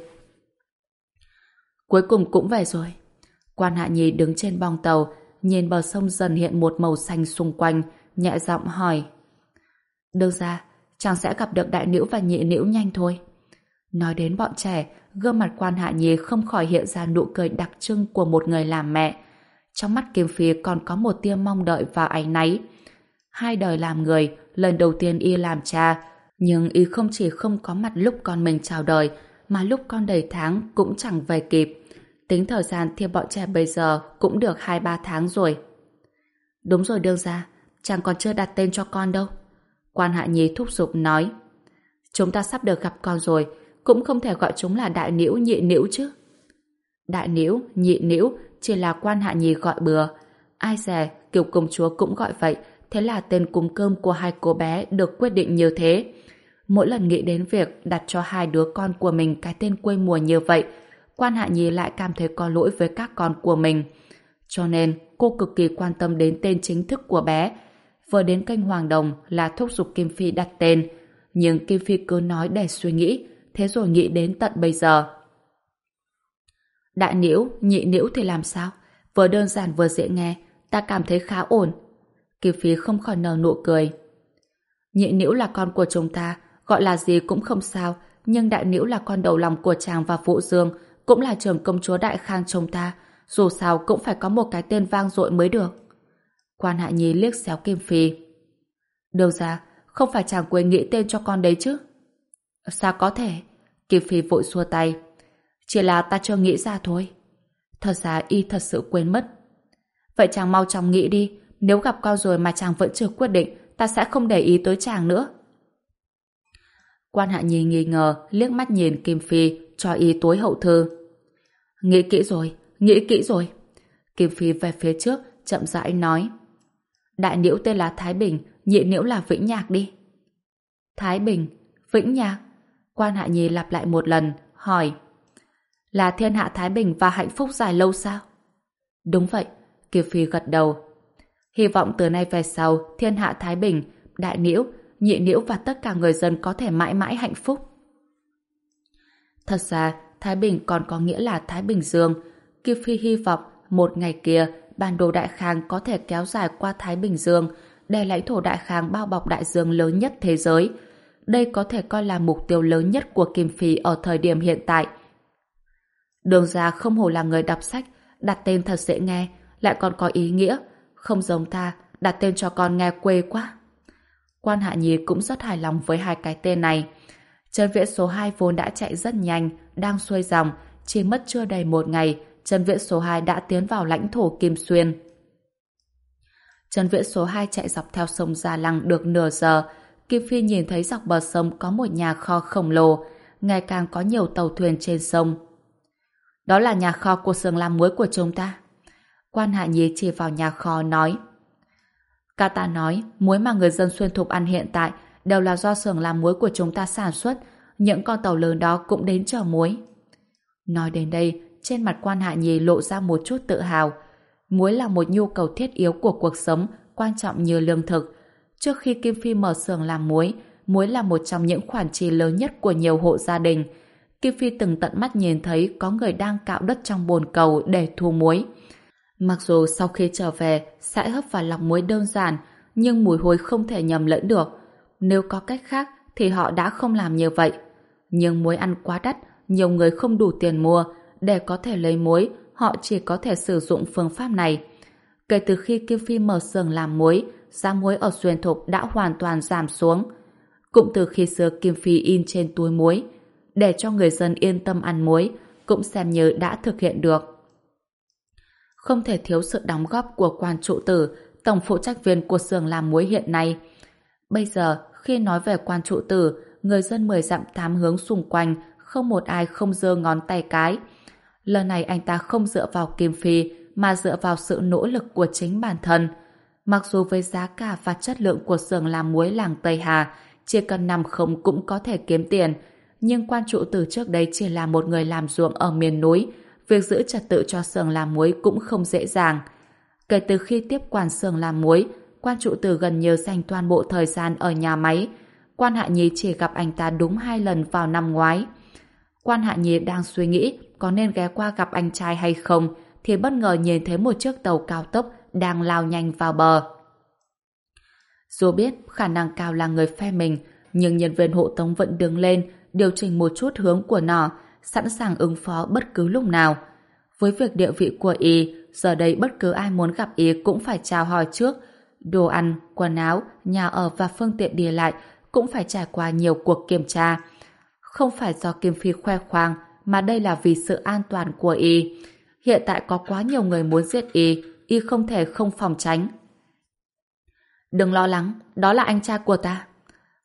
Cuối cùng cũng về rồi. Quan Hạ Nhi đứng trên bong tàu, nhìn bờ sông dần hiện một màu xanh xung quanh, nhẹ giọng hỏi. Đương ra, chàng sẽ gặp được đại nữ và nhị nữ nhanh thôi. Nói đến bọn trẻ, gương mặt Quan Hạ Nhi không khỏi hiện ra nụ cười đặc trưng của một người làm mẹ. Trong mắt Kim Phi còn có một tia mong đợi và áy náy. Hai đời làm người, lần đầu tiên y làm cha, nhưng y không chỉ không có mặt lúc con mình chào đời, mà lúc con đầy tháng cũng chẳng về kịp. Tính thời gian thì bọn trẻ bây giờ cũng được hai ba tháng rồi. Đúng rồi đương ra, chàng còn chưa đặt tên cho con đâu. Quan Hạ Nhi thúc giục nói. Chúng ta sắp được gặp con rồi, cũng không thể gọi chúng là đại nĩu nhị nĩu chứ. Đại nĩu, nhị nĩu chỉ là Quan Hạ Nhi gọi bừa. Ai dè, Kiều công chúa cũng gọi vậy, thế là tên cúng cơm của hai cô bé được quyết định như thế. Mỗi lần nghĩ đến việc đặt cho hai đứa con của mình cái tên quê mùa như vậy, Quan Hạ Nhi lại cảm thấy có lỗi với các con của mình. Cho nên, cô cực kỳ quan tâm đến tên chính thức của bé. Vừa đến kênh Hoàng Đồng là thúc giục Kim Phi đặt tên, nhưng Kim Phi cứ nói để suy nghĩ, thế rồi nghĩ đến tận bây giờ. Đại nĩu, nhị nĩu thì làm sao? Vừa đơn giản vừa dễ nghe, ta cảm thấy khá ổn. Kim Phi không khỏi nở nụ cười. Nhị nĩu là con của chúng ta, gọi là gì cũng không sao, nhưng đại nĩu là con đầu lòng của chàng và Vũ Dương, cũng là trưởng công chúa Đại Khang chúng ta, dù sao cũng phải có một cái tên vang dội mới được. Quan Hạ Nhi liếc xéo Kim Phi. Đâu ra, không phải chàng quên nghĩ tên cho con đấy chứ? Sao có thể? Kim Phi vội xua tay. Chỉ là ta chưa nghĩ ra thôi. Thật ra y thật sự quên mất. Vậy chàng mau chóng nghĩ đi, nếu gặp con rồi mà chàng vẫn chưa quyết định, ta sẽ không để ý tới chàng nữa. Quan Hạ Nhi nghi ngờ, liếc mắt nhìn Kim Phi, cho y tối hậu thư. Nghĩ kỹ rồi, nghĩ kỹ rồi. Kim Phi về phía trước, chậm rãi nói. Đại nĩu tên là Thái Bình, nhị nĩu là Vĩnh Nhạc đi. Thái Bình, Vĩnh Nhạc. Quan Hạ Nhi lặp lại một lần, hỏi. Là thiên hạ Thái Bình và hạnh phúc dài lâu sao? Đúng vậy, Kim Phi gật đầu. Hy vọng từ nay về sau, thiên hạ Thái Bình, đại nĩu, nhị nĩu và tất cả người dân có thể mãi mãi hạnh phúc. Thật ra, Thái Bình còn có nghĩa là Thái Bình Dương. Kim Phi hy vọng một ngày kia, bản đồ Đại Khang có thể kéo dài qua Thái Bình Dương, để lãnh thổ Đại Khang bao bọc đại dương lớn nhất thế giới. Đây có thể coi là mục tiêu lớn nhất của Kim Phi ở thời điểm hiện tại. Đường ra không hổ là người đọc sách, đặt tên thật dễ nghe, lại còn có ý nghĩa. Không giống ta, đặt tên cho con nghe quê quá. Quan Hạ Nhi cũng rất hài lòng với hai cái tên này. Trần Viễn số hai vốn đã chạy rất nhanh, đang xuôi dòng, chỉ mất chưa đầy một ngày, Trần Viễn số hai đã tiến vào lãnh thổ Kim Xuyên. Trần Viễn số hai chạy dọc theo sông Gia Lăng được nửa giờ. Kim Phi nhìn thấy dọc bờ sông có một nhà kho khổng lồ, ngày càng có nhiều tàu thuyền trên sông. Đó là nhà kho của xưởng làm muối của chúng ta. Quan Hạ Nhi chỉ vào nhà kho nói. Ca ta nói, muối mà người dân Xuyên Thục ăn hiện tại đều là do xưởng làm muối của chúng ta sản xuất, những con tàu lớn đó cũng đến chở muối. Nói đến đây, trên mặt Quan Hạ Nhi lộ ra một chút tự hào. Muối là một nhu cầu thiết yếu của cuộc sống, quan trọng như lương thực. Trước khi Kim Phi mở xưởng làm muối, muối là một trong những khoản chi lớn nhất của nhiều hộ gia đình. Kim Phi từng tận mắt nhìn thấy có người đang cạo đất trong bồn cầu để thu muối. Mặc dù sau khi trở về sẽ hấp và lọc muối đơn giản, nhưng mùi hôi không thể nhầm lẫn được. Nếu có cách khác thì họ đã không làm như vậy. Nhưng muối ăn quá đắt, nhiều người không đủ tiền mua. Để có thể lấy muối, họ chỉ có thể sử dụng phương pháp này. Kể từ khi Kim Phi mở xưởng làm muối, giá muối ở Xuyên Thục đã hoàn toàn giảm xuống. Cũng từ khi xưa Kim Phi in trên túi muối, để cho người dân yên tâm ăn muối, cũng xem như đã thực hiện được. Không thể thiếu sự đóng góp của quan trụ tử, tổng phụ trách viên của xưởng làm muối hiện nay. Bây giờ, khi nói về quan trụ tử, người dân mười dặm tám hướng xung quanh, không một ai không giơ ngón tay cái. Lần này anh ta không dựa vào Kim Phi, mà dựa vào sự nỗ lực của chính bản thân. Mặc dù với giá cả và chất lượng của xưởng làm muối làng Tây Hà, chỉ cần nằm không cũng có thể kiếm tiền, nhưng quan trụ tử trước đây chỉ là một người làm ruộng ở miền núi, việc giữ trật tự cho xưởng làm muối cũng không dễ dàng. Kể từ khi tiếp quản xưởng làm muối, quan trụ tử gần như dành toàn bộ thời gian ở nhà máy. Quan Hạ Nhi chỉ gặp anh ta đúng hai lần vào năm ngoái. Quan Hạ Nhi đang suy nghĩ có nên ghé qua gặp anh trai hay không, thì bất ngờ nhìn thấy một chiếc tàu cao tốc đang lao nhanh vào bờ. Dù biết khả năng cao là người phe mình, nhưng nhân viên hộ tống vẫn đứng lên, điều chỉnh một chút hướng của nó, sẵn sàng ứng phó bất cứ lúc nào. Với việc địa vị của y, giờ đây bất cứ ai muốn gặp y cũng phải chào hỏi trước. Đồ ăn, quần áo, nhà ở và phương tiện đi lại cũng phải trải qua nhiều cuộc kiểm tra. Không phải do Kim Phi khoe khoang, mà đây là vì sự an toàn của y. Hiện tại có quá nhiều người muốn giết y, y không thể không phòng tránh. Đừng lo lắng, đó là anh trai của ta.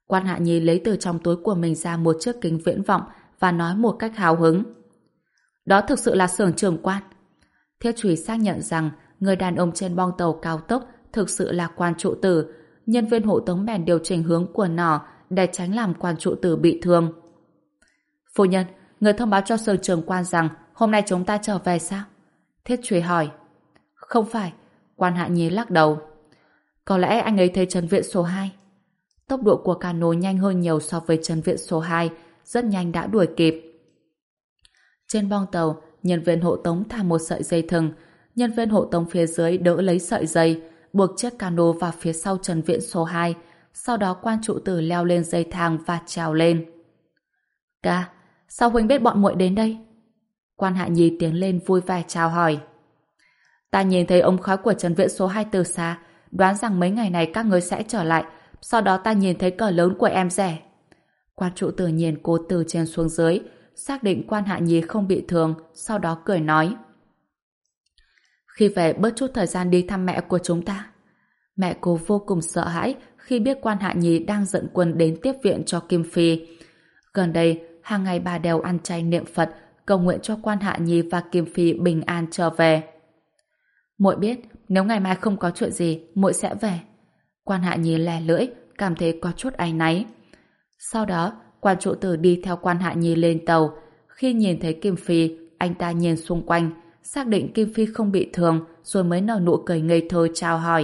Quan Hạ Nhi lấy từ trong túi của mình ra một chiếc kính viễn vọng và nói một cách hào hứng. Đó thực sự là xưởng trưởng quan. Thiết Trùy xác nhận rằng người đàn ông trên bong tàu cao tốc thực sự là Quan Trụ Tử. Nhân viên hộ tống bèn điều chỉnh hướng của nỏ để tránh làm Quan Trụ Tử bị thương. Phu nhân, người thông báo cho xưởng trưởng quan rằng hôm nay chúng ta trở về sao? Thiết Trùy hỏi. Không phải. Quan Hạ Nhi lắc đầu. Có lẽ anh ấy thấy trần viện số hai. Tốc độ của cano nhanh hơn nhiều so với trần viện số hai, rất nhanh đã đuổi kịp. Trên bong tàu, nhân viên hộ tống thả một sợi dây thừng. Nhân viên hộ tống phía dưới đỡ lấy sợi dây, buộc chiếc cano vào phía sau trần viện số hai. Sau đó Quan Trụ Tử leo lên dây thang và trèo lên. Ca, sao huynh biết bọn muội đến đây? Quan Hạ Nhi tiến lên vui vẻ chào hỏi. Ta nhìn thấy ống khói của trần viện số hai từ xa, đoán rằng mấy ngày này các người sẽ trở lại. Sau đó ta nhìn thấy cờ lớn của em rẻ. Quan Trụ Tử nhìn cô từ trên xuống dưới, xác định Quan Hạ Nhi không bị thương, sau đó cười nói. Khi về bớt chút thời gian đi thăm mẹ của chúng ta. Mẹ cô vô cùng sợ hãi khi biết Quan Hạ Nhi đang dẫn quân đến tiếp viện cho Kim Phi. Gần đây, hàng ngày bà đều ăn chay niệm Phật, cầu nguyện cho Quan Hạ Nhi và Kim Phi bình an trở về. Muội biết, nếu ngày mai không có chuyện gì, muội sẽ về. Quan Hạ Nhi lè lưỡi, cảm thấy có chút áy náy. Sau đó, Quan Trụ Tử đi theo Quan Hạ Nhi lên tàu. Khi nhìn thấy Kim Phi, anh ta nhìn xung quanh, xác định Kim Phi không bị thương, rồi mới nở nụ cười ngây thơ chào hỏi.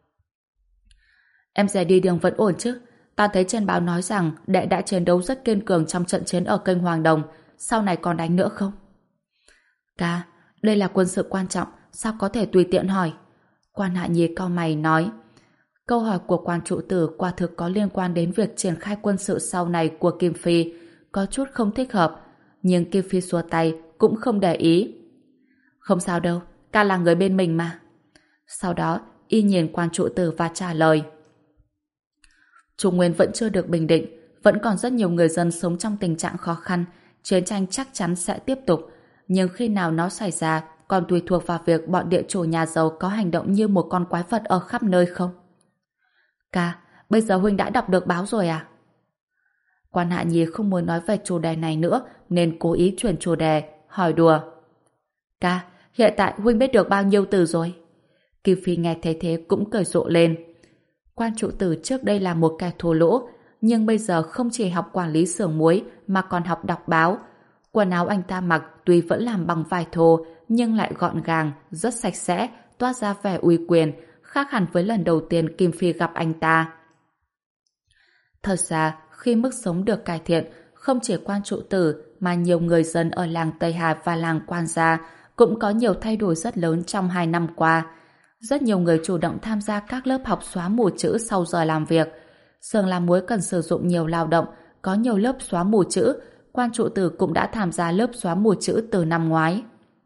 Em dè đi đường vẫn ổn chứ? Ta thấy trên báo nói rằng đệ đã chiến đấu rất kiên cường trong trận chiến ở kênh Hoàng Đồng, sau này còn đánh nữa không? Ca, đây là quân sự quan trọng, sao có thể tùy tiện hỏi? Quan Hạ Nhi cau mày nói. Câu hỏi của Quan Trụ Tử quả thực có liên quan đến việc triển khai quân sự sau này của Kim Phi, có chút không thích hợp, nhưng Kim Phi xua tay cũng không để ý. Không sao đâu, ca là người bên mình mà. Sau đó, y nhìn Quan Trụ Tử và trả lời. Trung Nguyên vẫn chưa được bình định, vẫn còn rất nhiều người dân sống trong tình trạng khó khăn, chiến tranh chắc chắn sẽ tiếp tục, nhưng khi nào nó xảy ra còn tùy thuộc vào việc bọn địa chủ nhà giàu có hành động như một con quái vật ở khắp nơi không? Ca, bây giờ huynh đã đọc được báo rồi à? Quan Hạ Nhi không muốn nói về chủ đề này nữa nên cố ý chuyển chủ đề, hỏi đùa. Ca, hiện tại huynh biết được bao nhiêu từ rồi? Kim Phi nghe thấy thế cũng cười rộ lên. Quan Trụ Tử trước đây là một kẻ thô lỗ, nhưng bây giờ không chỉ học quản lý xưởng muối mà còn học đọc báo. Quần áo anh ta mặc tuy vẫn làm bằng vải thô nhưng lại gọn gàng, rất sạch sẽ, toát ra vẻ uy quyền, khác hẳn với lần đầu tiên Kim Phi gặp anh ta. Thật ra, khi mức sống được cải thiện, không chỉ Quan Trụ Tử mà nhiều người dân ở làng Tây Hà và làng Quan Gia cũng có nhiều thay đổi rất lớn trong hai năm qua. Rất nhiều người chủ động tham gia các lớp học xóa mù chữ sau giờ làm việc. Xưởng làm muối cần sử dụng nhiều lao động, có nhiều lớp xóa mù chữ. Quan Trụ Tử cũng đã tham gia lớp xóa mù chữ từ năm ngoái.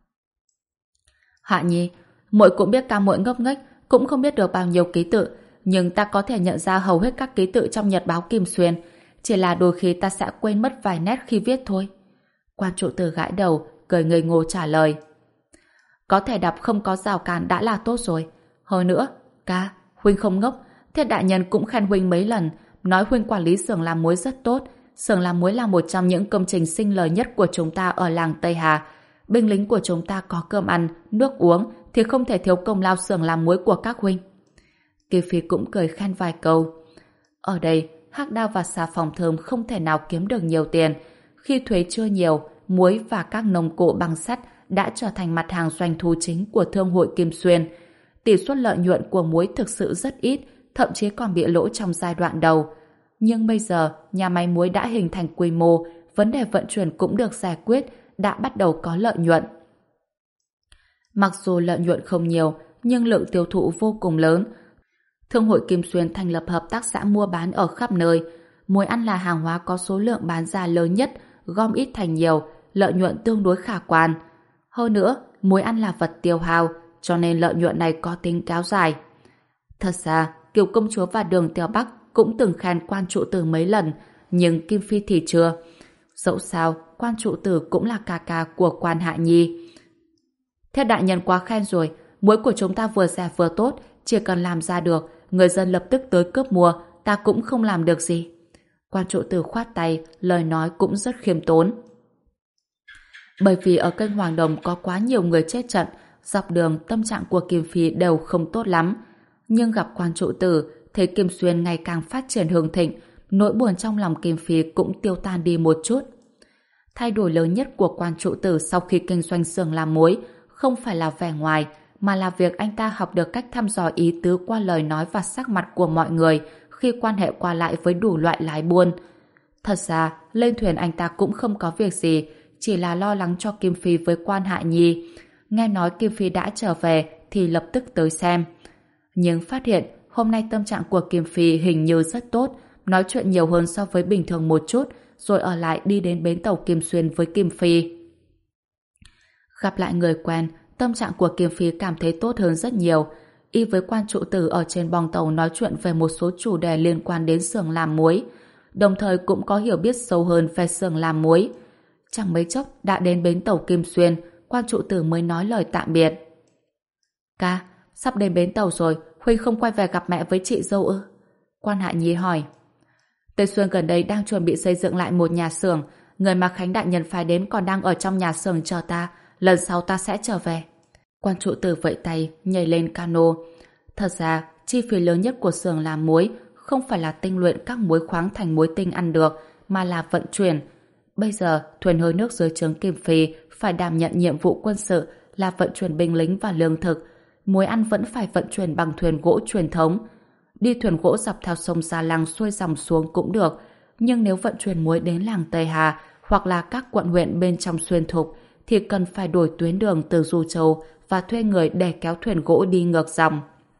Hạ Nhi, muội cũng biết ca muội ngốc nghếch, cũng không biết được bao nhiêu ký tự, nhưng ta có thể nhận ra hầu hết các ký tự trong nhật báo Kim Xuyên. Chỉ là đôi khi ta sẽ quên mất vài nét khi viết thôi. Quan Trụ Tử gãi đầu, cười ngây ngô trả lời. Có thể đọc không có rào cản đã là tốt rồi. Hơn nữa, ca, huynh không ngốc. Thiết đại nhân cũng khen huynh mấy lần, nói huynh quản lý xưởng làm muối rất tốt. Xưởng làm muối là một trong những công trình sinh lời nhất của chúng ta ở làng Tây Hà. Binh lính của chúng ta có cơm ăn, nước uống thì không thể thiếu công lao xưởng làm muối của các huynh. Kỳ Phi cũng cười khen vài câu. Ở đây, hắc đao và xà phòng thơm không thể nào kiếm được nhiều tiền. Khi thuế chưa nhiều, muối và các nông cụ bằng sắt đã trở thành mặt hàng doanh thu chính của thương hội Kim Xuyên. Tỷ suất lợi nhuận của muối thực sự rất ít, thậm chí còn bị lỗ trong giai đoạn đầu. Nhưng bây giờ, nhà máy muối đã hình thành quy mô, vấn đề vận chuyển cũng được giải quyết, đã bắt đầu có lợi nhuận. Mặc dù lợi nhuận không nhiều, nhưng lượng tiêu thụ vô cùng lớn. Thương hội Kim Xuyên thành lập hợp tác xã mua bán ở khắp nơi. Muối ăn là hàng hóa có số lượng bán ra lớn nhất, gom ít thành nhiều, lợi nhuận tương đối khả quan. Hơn nữa, muối ăn là vật tiêu hao, cho nên lợi nhuận này có tính kéo dài. Thật ra, Kiều Công Chúa và Đường Tiêu Bắc cũng từng khen Quan Trụ Tử mấy lần, nhưng Kim Phi thì chưa. Dẫu sao, Quan Trụ Tử cũng là ca ca của Quan Hạ Nhi. Thiết đại nhân quá khen rồi, muối của chúng ta vừa rẻ vừa tốt, chỉ cần làm ra được, người dân lập tức tới cướp mua, ta cũng không làm được gì. Quan trụ tử khoát tay, lời nói cũng rất khiêm tốn. Bởi vì ở kênh Hoàng Đồng có quá nhiều người chết trận, dọc đường tâm trạng của Kim Phi đều không tốt lắm. Nhưng gặp quan trụ tử, thấy Kim Xuyên ngày càng phát triển hưng thịnh, nỗi buồn trong lòng Kim Phi cũng tiêu tan đi một chút. Thay đổi lớn nhất của quan trụ tử sau khi kinh doanh xưởng làm muối không phải là vẻ ngoài, mà là việc anh ta học được cách thăm dò ý tứ qua lời nói và sắc mặt của mọi người khi quan hệ qua lại với đủ loại lái buôn. Thật ra, lên thuyền anh ta cũng không có việc gì, chỉ là lo lắng cho Kim Phi với quan Hạ Nhi. Nghe nói Kim Phi đã trở về thì lập tức tới xem. Nhưng phát hiện hôm nay tâm trạng của Kim Phi hình như rất tốt, nói chuyện nhiều hơn so với bình thường một chút, rồi ở lại đi đến bến tàu Kim Xuyên với Kim Phi. Gặp lại người quen, tâm trạng của Kim Phi cảm thấy tốt hơn rất nhiều. Y với quan trụ tử ở trên bong tàu nói chuyện về một số chủ đề liên quan đến xưởng làm muối, đồng thời cũng có hiểu biết sâu hơn về xưởng làm muối. Chẳng mấy chốc đã đến bến tàu Kim Xuyên, quan trụ tử mới nói lời tạm biệt. Ca, sắp đến bến tàu rồi, Huynh không quay về gặp mẹ với chị dâu ư? Quan Hạ Nhi hỏi. Tây Xuyên gần đây đang chuẩn bị xây dựng lại một nhà xưởng, người mà Khánh đại nhân phái đến còn đang ở trong nhà xưởng chờ ta, lần sau ta sẽ trở về. Quan trụ tử vẫy tay, nhảy lên cano. Thật ra, chi phí lớn nhất của xưởng làm muối không phải là tinh luyện các muối khoáng thành muối tinh ăn được, mà là vận chuyển. Bây giờ, thuyền hơi nước dưới trướng Kim Phi phải đảm nhận nhiệm vụ quân sự là vận chuyển binh lính và lương thực. Muối ăn vẫn phải vận chuyển bằng thuyền gỗ truyền thống. Đi thuyền gỗ dọc theo sông Gia Lăng xuôi dòng xuống cũng được, nhưng nếu vận chuyển muối đến làng Tây Hà hoặc là các quận huyện bên trong Xuyên Thục thì cần phải đổi tuyến đường từ Du Châu và thuê người để kéo thuyền gỗ đi ngược dòng.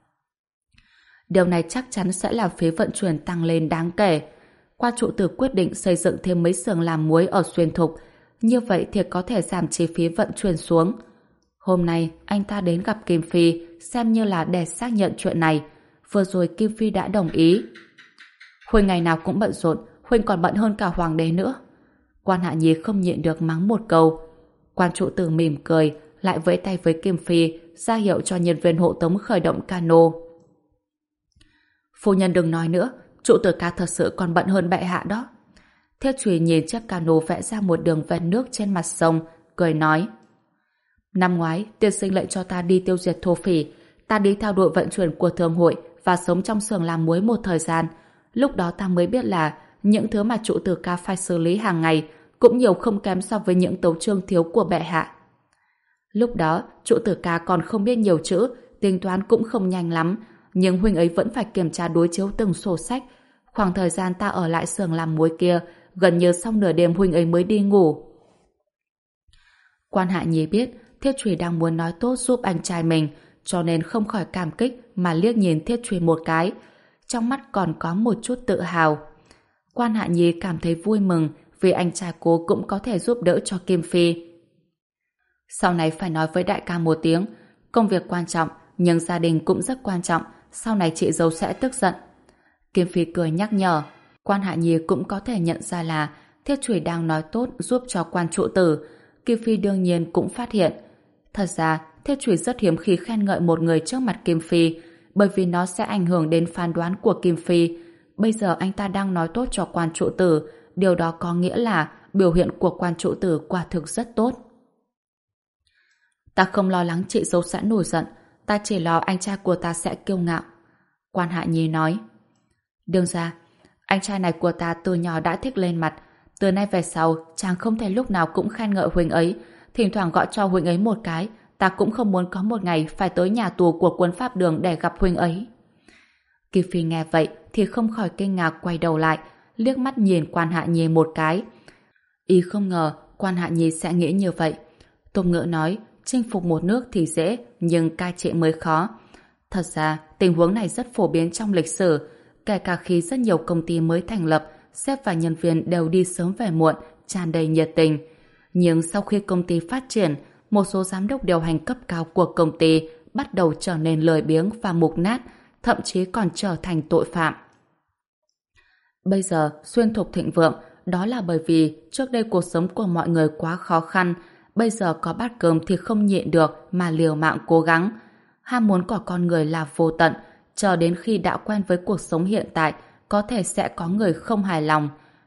Điều này chắc chắn sẽ làm phí vận chuyển tăng lên đáng kể. Quan trụ tử quyết định xây dựng thêm mấy xưởng làm muối ở Xuyên Thục, như vậy thì có thể giảm chi phí vận chuyển xuống. Hôm nay anh ta đến gặp Kim Phi xem như là để xác nhận chuyện này. Vừa rồi Kim Phi đã đồng ý. Huynh ngày nào cũng bận rộn, Huynh còn bận hơn cả hoàng đế nữa. Quan Hạ Nhi không nhịn được mắng một câu. Quan trụ tử mỉm cười, lại vẫy tay với Kim Phi, ra hiệu cho nhân viên hộ tống khởi động cano. Phu nhân đừng nói nữa, trụ tử ca thật sự còn bận hơn bệ hạ đó. Thiết Trùy nhìn chiếc cano vẽ ra một đường ven nước trên mặt sông, cười nói. Năm ngoái, tiên sinh lệnh cho ta đi tiêu diệt thổ phỉ, ta đi theo đội vận chuyển của thương hội và sống trong xưởng làm muối một thời gian. Lúc đó ta mới biết là những thứ mà trụ tử ca phải xử lý hàng ngày cũng nhiều không kém so với những tấu chương thiếu của bệ hạ. Lúc đó, trụ tử ca còn không biết nhiều chữ, tính toán cũng không nhanh lắm, nhưng huynh ấy vẫn phải kiểm tra đối chiếu từng sổ sách. Khoảng thời gian ta ở lại xưởng làm muối kia, gần như sau nửa đêm huynh ấy mới đi ngủ. Quan Hạ Nhi biết Thiết Trùy đang muốn nói tốt giúp anh trai mình, cho nên không khỏi cảm kích mà liếc nhìn Thiết Trùy một cái. Trong mắt còn có một chút tự hào. Quan Hạ Nhi cảm thấy vui mừng vì anh trai cô cũng có thể giúp đỡ cho Kim Phi. Sau này phải nói với đại ca một tiếng, công việc quan trọng nhưng gia đình cũng rất quan trọng, sau này chị dâu sẽ tức giận. Kim Phi cười nhắc nhở. Quan Hạ Nhi cũng có thể nhận ra là Thiết Trùy đang nói tốt giúp cho quan trụ tử. Kim Phi đương nhiên cũng phát hiện. Thật ra, Thiết Trùy rất hiếm khi khen ngợi một người trước mặt Kim Phi, bởi vì nó sẽ ảnh hưởng đến phán đoán của Kim Phi. Bây giờ anh ta đang nói tốt cho quan trụ tử, điều đó có nghĩa là biểu hiện của quan trụ tử quả thực rất tốt. Ta không lo lắng chị dâu sẽ nổi giận, ta chỉ lo anh trai của ta sẽ kiêu ngạo. Quan Hạ Nhi nói. Đương ra, anh trai này của ta từ nhỏ đã thích lên mặt, từ nay về sau chàng không thể lúc nào cũng khen ngợi huynh ấy, thỉnh thoảng gọi cho huynh ấy một cái, ta cũng không muốn có một ngày phải tới nhà tù của quân Pháp Đường để gặp huynh ấy. Kim Phi nghe vậy thì không khỏi kinh ngạc quay đầu lại, liếc mắt nhìn Quan Hạ Nhi một cái. Y không ngờ Quan Hạ Nhi sẽ nghĩ như vậy. Tục ngữ nói, chinh phục một nước thì dễ, nhưng cai trị mới khó. Thật ra, tình huống này rất phổ biến trong lịch sử, kể cả khi rất nhiều công ty mới thành lập, sếp và nhân viên đều đi sớm về muộn, tràn đầy nhiệt tình. Nhưng sau khi công ty phát triển, một số giám đốc điều hành cấp cao của công ty bắt đầu trở nên lười biếng và mục nát, thậm chí còn trở thành tội phạm. Bây giờ, Xuyên Thục thịnh vượng, đó là bởi vì trước đây cuộc sống của mọi người quá khó khăn, bây giờ có bát cơm thì không nhịn được mà liều mạng cố gắng. Ham muốn của con người là vô tận, chờ đến khi đã quen với cuộc sống hiện tại, có thể sẽ có người không hài lòng.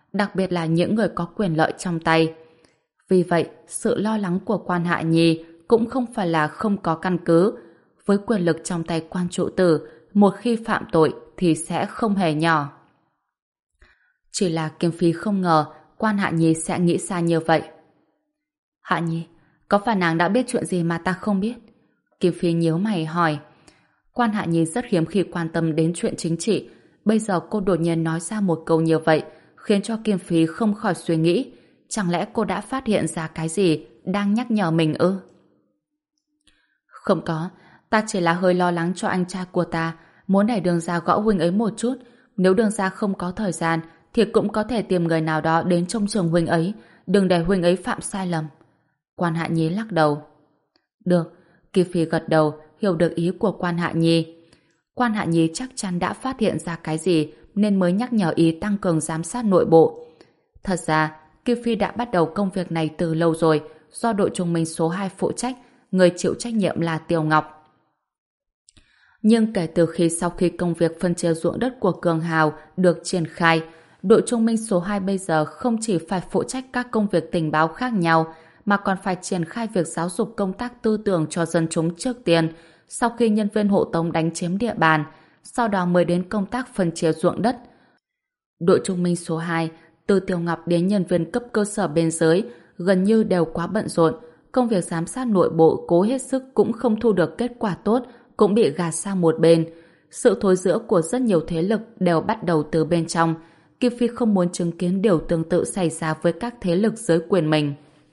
đặc biệt là những người có quyền lợi trong tay. Vì vậy, sự lo lắng của Quan Hạ Nhi cũng không phải là không có căn cứ. Với quyền lực trong tay Quan Trụ Tử, một khi phạm tội thì sẽ không hề nhỏ. Chỉ là Kim Phi không ngờ Quan Hạ Nhi sẽ nghĩ xa như vậy. Hạ Nhi, có phải nàng đã biết chuyện gì mà ta không biết? Kim Phi nhíu mày hỏi. Quan Hạ Nhi rất hiếm khi quan tâm đến chuyện chính trị. Bây giờ cô đột nhiên nói ra một câu như vậy, khiến cho Kim Phi không khỏi suy nghĩ. Chẳng lẽ cô đã phát hiện ra cái gì đang nhắc nhở mình ư? Không có, ta chỉ là hơi lo lắng cho anh trai của ta, muốn đẩy Đường Gia gõ huynh ấy một chút. Nếu Đường Gia không có thời gian, thì cũng có thể tìm người nào đó đến trông chừng huynh ấy, đừng để huynh ấy phạm sai lầm. Quan Hạ Nhi lắc đầu. Được, Kim Phi gật đầu, hiểu được ý của Quan Hạ Nhi. Quan Hạ Nhi chắc chắn đã phát hiện ra cái gì nên mới nhắc nhở ý tăng cường giám sát nội bộ. Thật ra, Kim Phi đã bắt đầu công việc này từ lâu rồi, do đội trung minh số hai phụ trách, người chịu trách nhiệm là Tiêu Ngọc. Nhưng kể từ khi sau khi công việc phân chia ruộng đất của Cường Hào được triển khai, đội trung minh số hai bây giờ không chỉ phải phụ trách các công việc tình báo khác nhau, mà còn phải triển khai việc giáo dục công tác tư tưởng cho dân chúng trước tiên, sau khi nhân viên hộ tống đánh chiếm địa bàn, sau đó mới đến công tác phân chia ruộng đất. Đội trung minh số hai, từ Tiêu Ngọc đến nhân viên cấp cơ sở bên dưới, gần như đều quá bận rộn. Công việc giám sát nội bộ cố hết sức cũng không thu được kết quả tốt, cũng bị gạt sang một bên. Sự thối rữa của rất nhiều thế lực đều bắt đầu từ bên trong. Kim Phi không muốn chứng kiến điều tương tự xảy ra với các thế lực dưới quyền mình.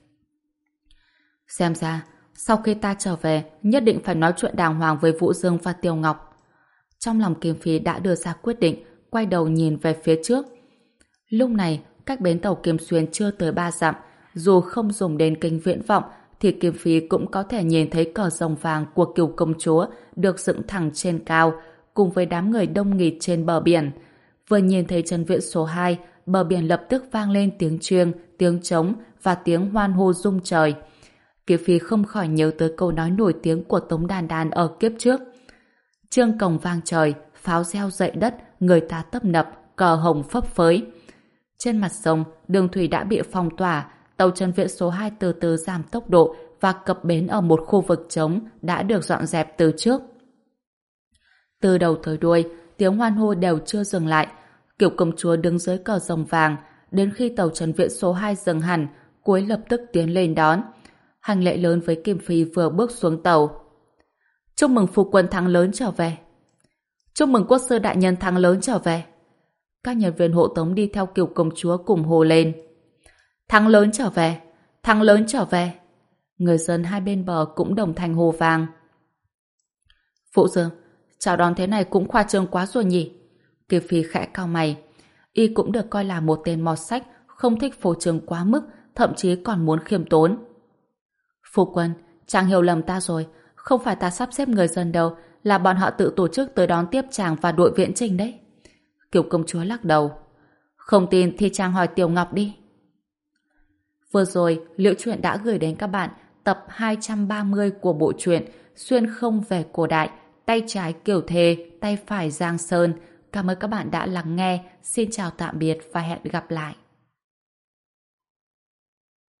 Xem ra, sau khi ta trở về, nhất định phải nói chuyện đàng hoàng với Vũ Dương và Tiêu Ngọc. Trong lòng Kim Phi đã đưa ra quyết định, quay đầu nhìn về phía trước. Lúc này, cách bến tàu Kim Xuyên chưa tới ba dặm, dù không dùng đến kính viễn vọng, thì Kim Phi cũng có thể nhìn thấy cờ rồng vàng của Cửu Công Chúa được dựng thẳng trên cao, cùng với đám người đông nghịt trên bờ biển. Vừa nhìn thấy chân viện số hai, bờ biển lập tức vang lên tiếng chuông, tiếng trống và tiếng hoan hô rung trời. Kim Phi không khỏi nhớ tới câu nói nổi tiếng của Tống Đàn Đàn ở kiếp trước. Chương cồng vang trời, pháo reo dậy đất, người ta tấp nập, cờ hồng phấp phới. Trên mặt sông, đường thủy đã bị phong tỏa, tàu chân viện số hai từ từ giảm tốc độ và cập bến ở một khu vực trống đã được dọn dẹp từ trước. Từ đầu tới đuôi, tiếng hoan hô đều chưa dừng lại. Kiểu công chúa đứng dưới cờ rồng vàng, đến khi tàu chân viện số hai dừng hẳn, cuối lập tức tiến lên đón. Hành lễ lớn với Kim Phi vừa bước xuống tàu. Chúc mừng phu quân thắng lớn trở về. Chúc mừng quốc sư đại nhân thắng lớn trở về. Các nhân viên hộ tống đi theo Kiều công chúa cùng hô lên. Thắng lớn trở về, thắng lớn trở về. Người dân hai bên bờ cũng đồng thanh hô vang. Phụ Dương, chào đón thế này cũng khoa trương quá rồi nhỉ? Kiều Phi khẽ cau mày. Y cũng được coi là một tên mọt sách, không thích phô trương quá mức, thậm chí còn muốn khiêm tốn. Phu quân, chàng hiểu lầm ta rồi, không phải ta sắp xếp người dân đâu, là bọn họ tự tổ chức tới đón tiếp chàng và đội viện trình đấy. Kiều công chúa lắc đầu. Không tin thì chàng hỏi Tiểu Ngọc đi. Vừa rồi, Liễu Chuyện đã gửi đến các bạn tập hai trăm ba mươi của bộ truyện Xuyên không về cổ đại, tay trái Kiều Thề, tay phải Giang Sơn. Cảm ơn các bạn đã lắng nghe. Xin chào tạm biệt và hẹn gặp lại.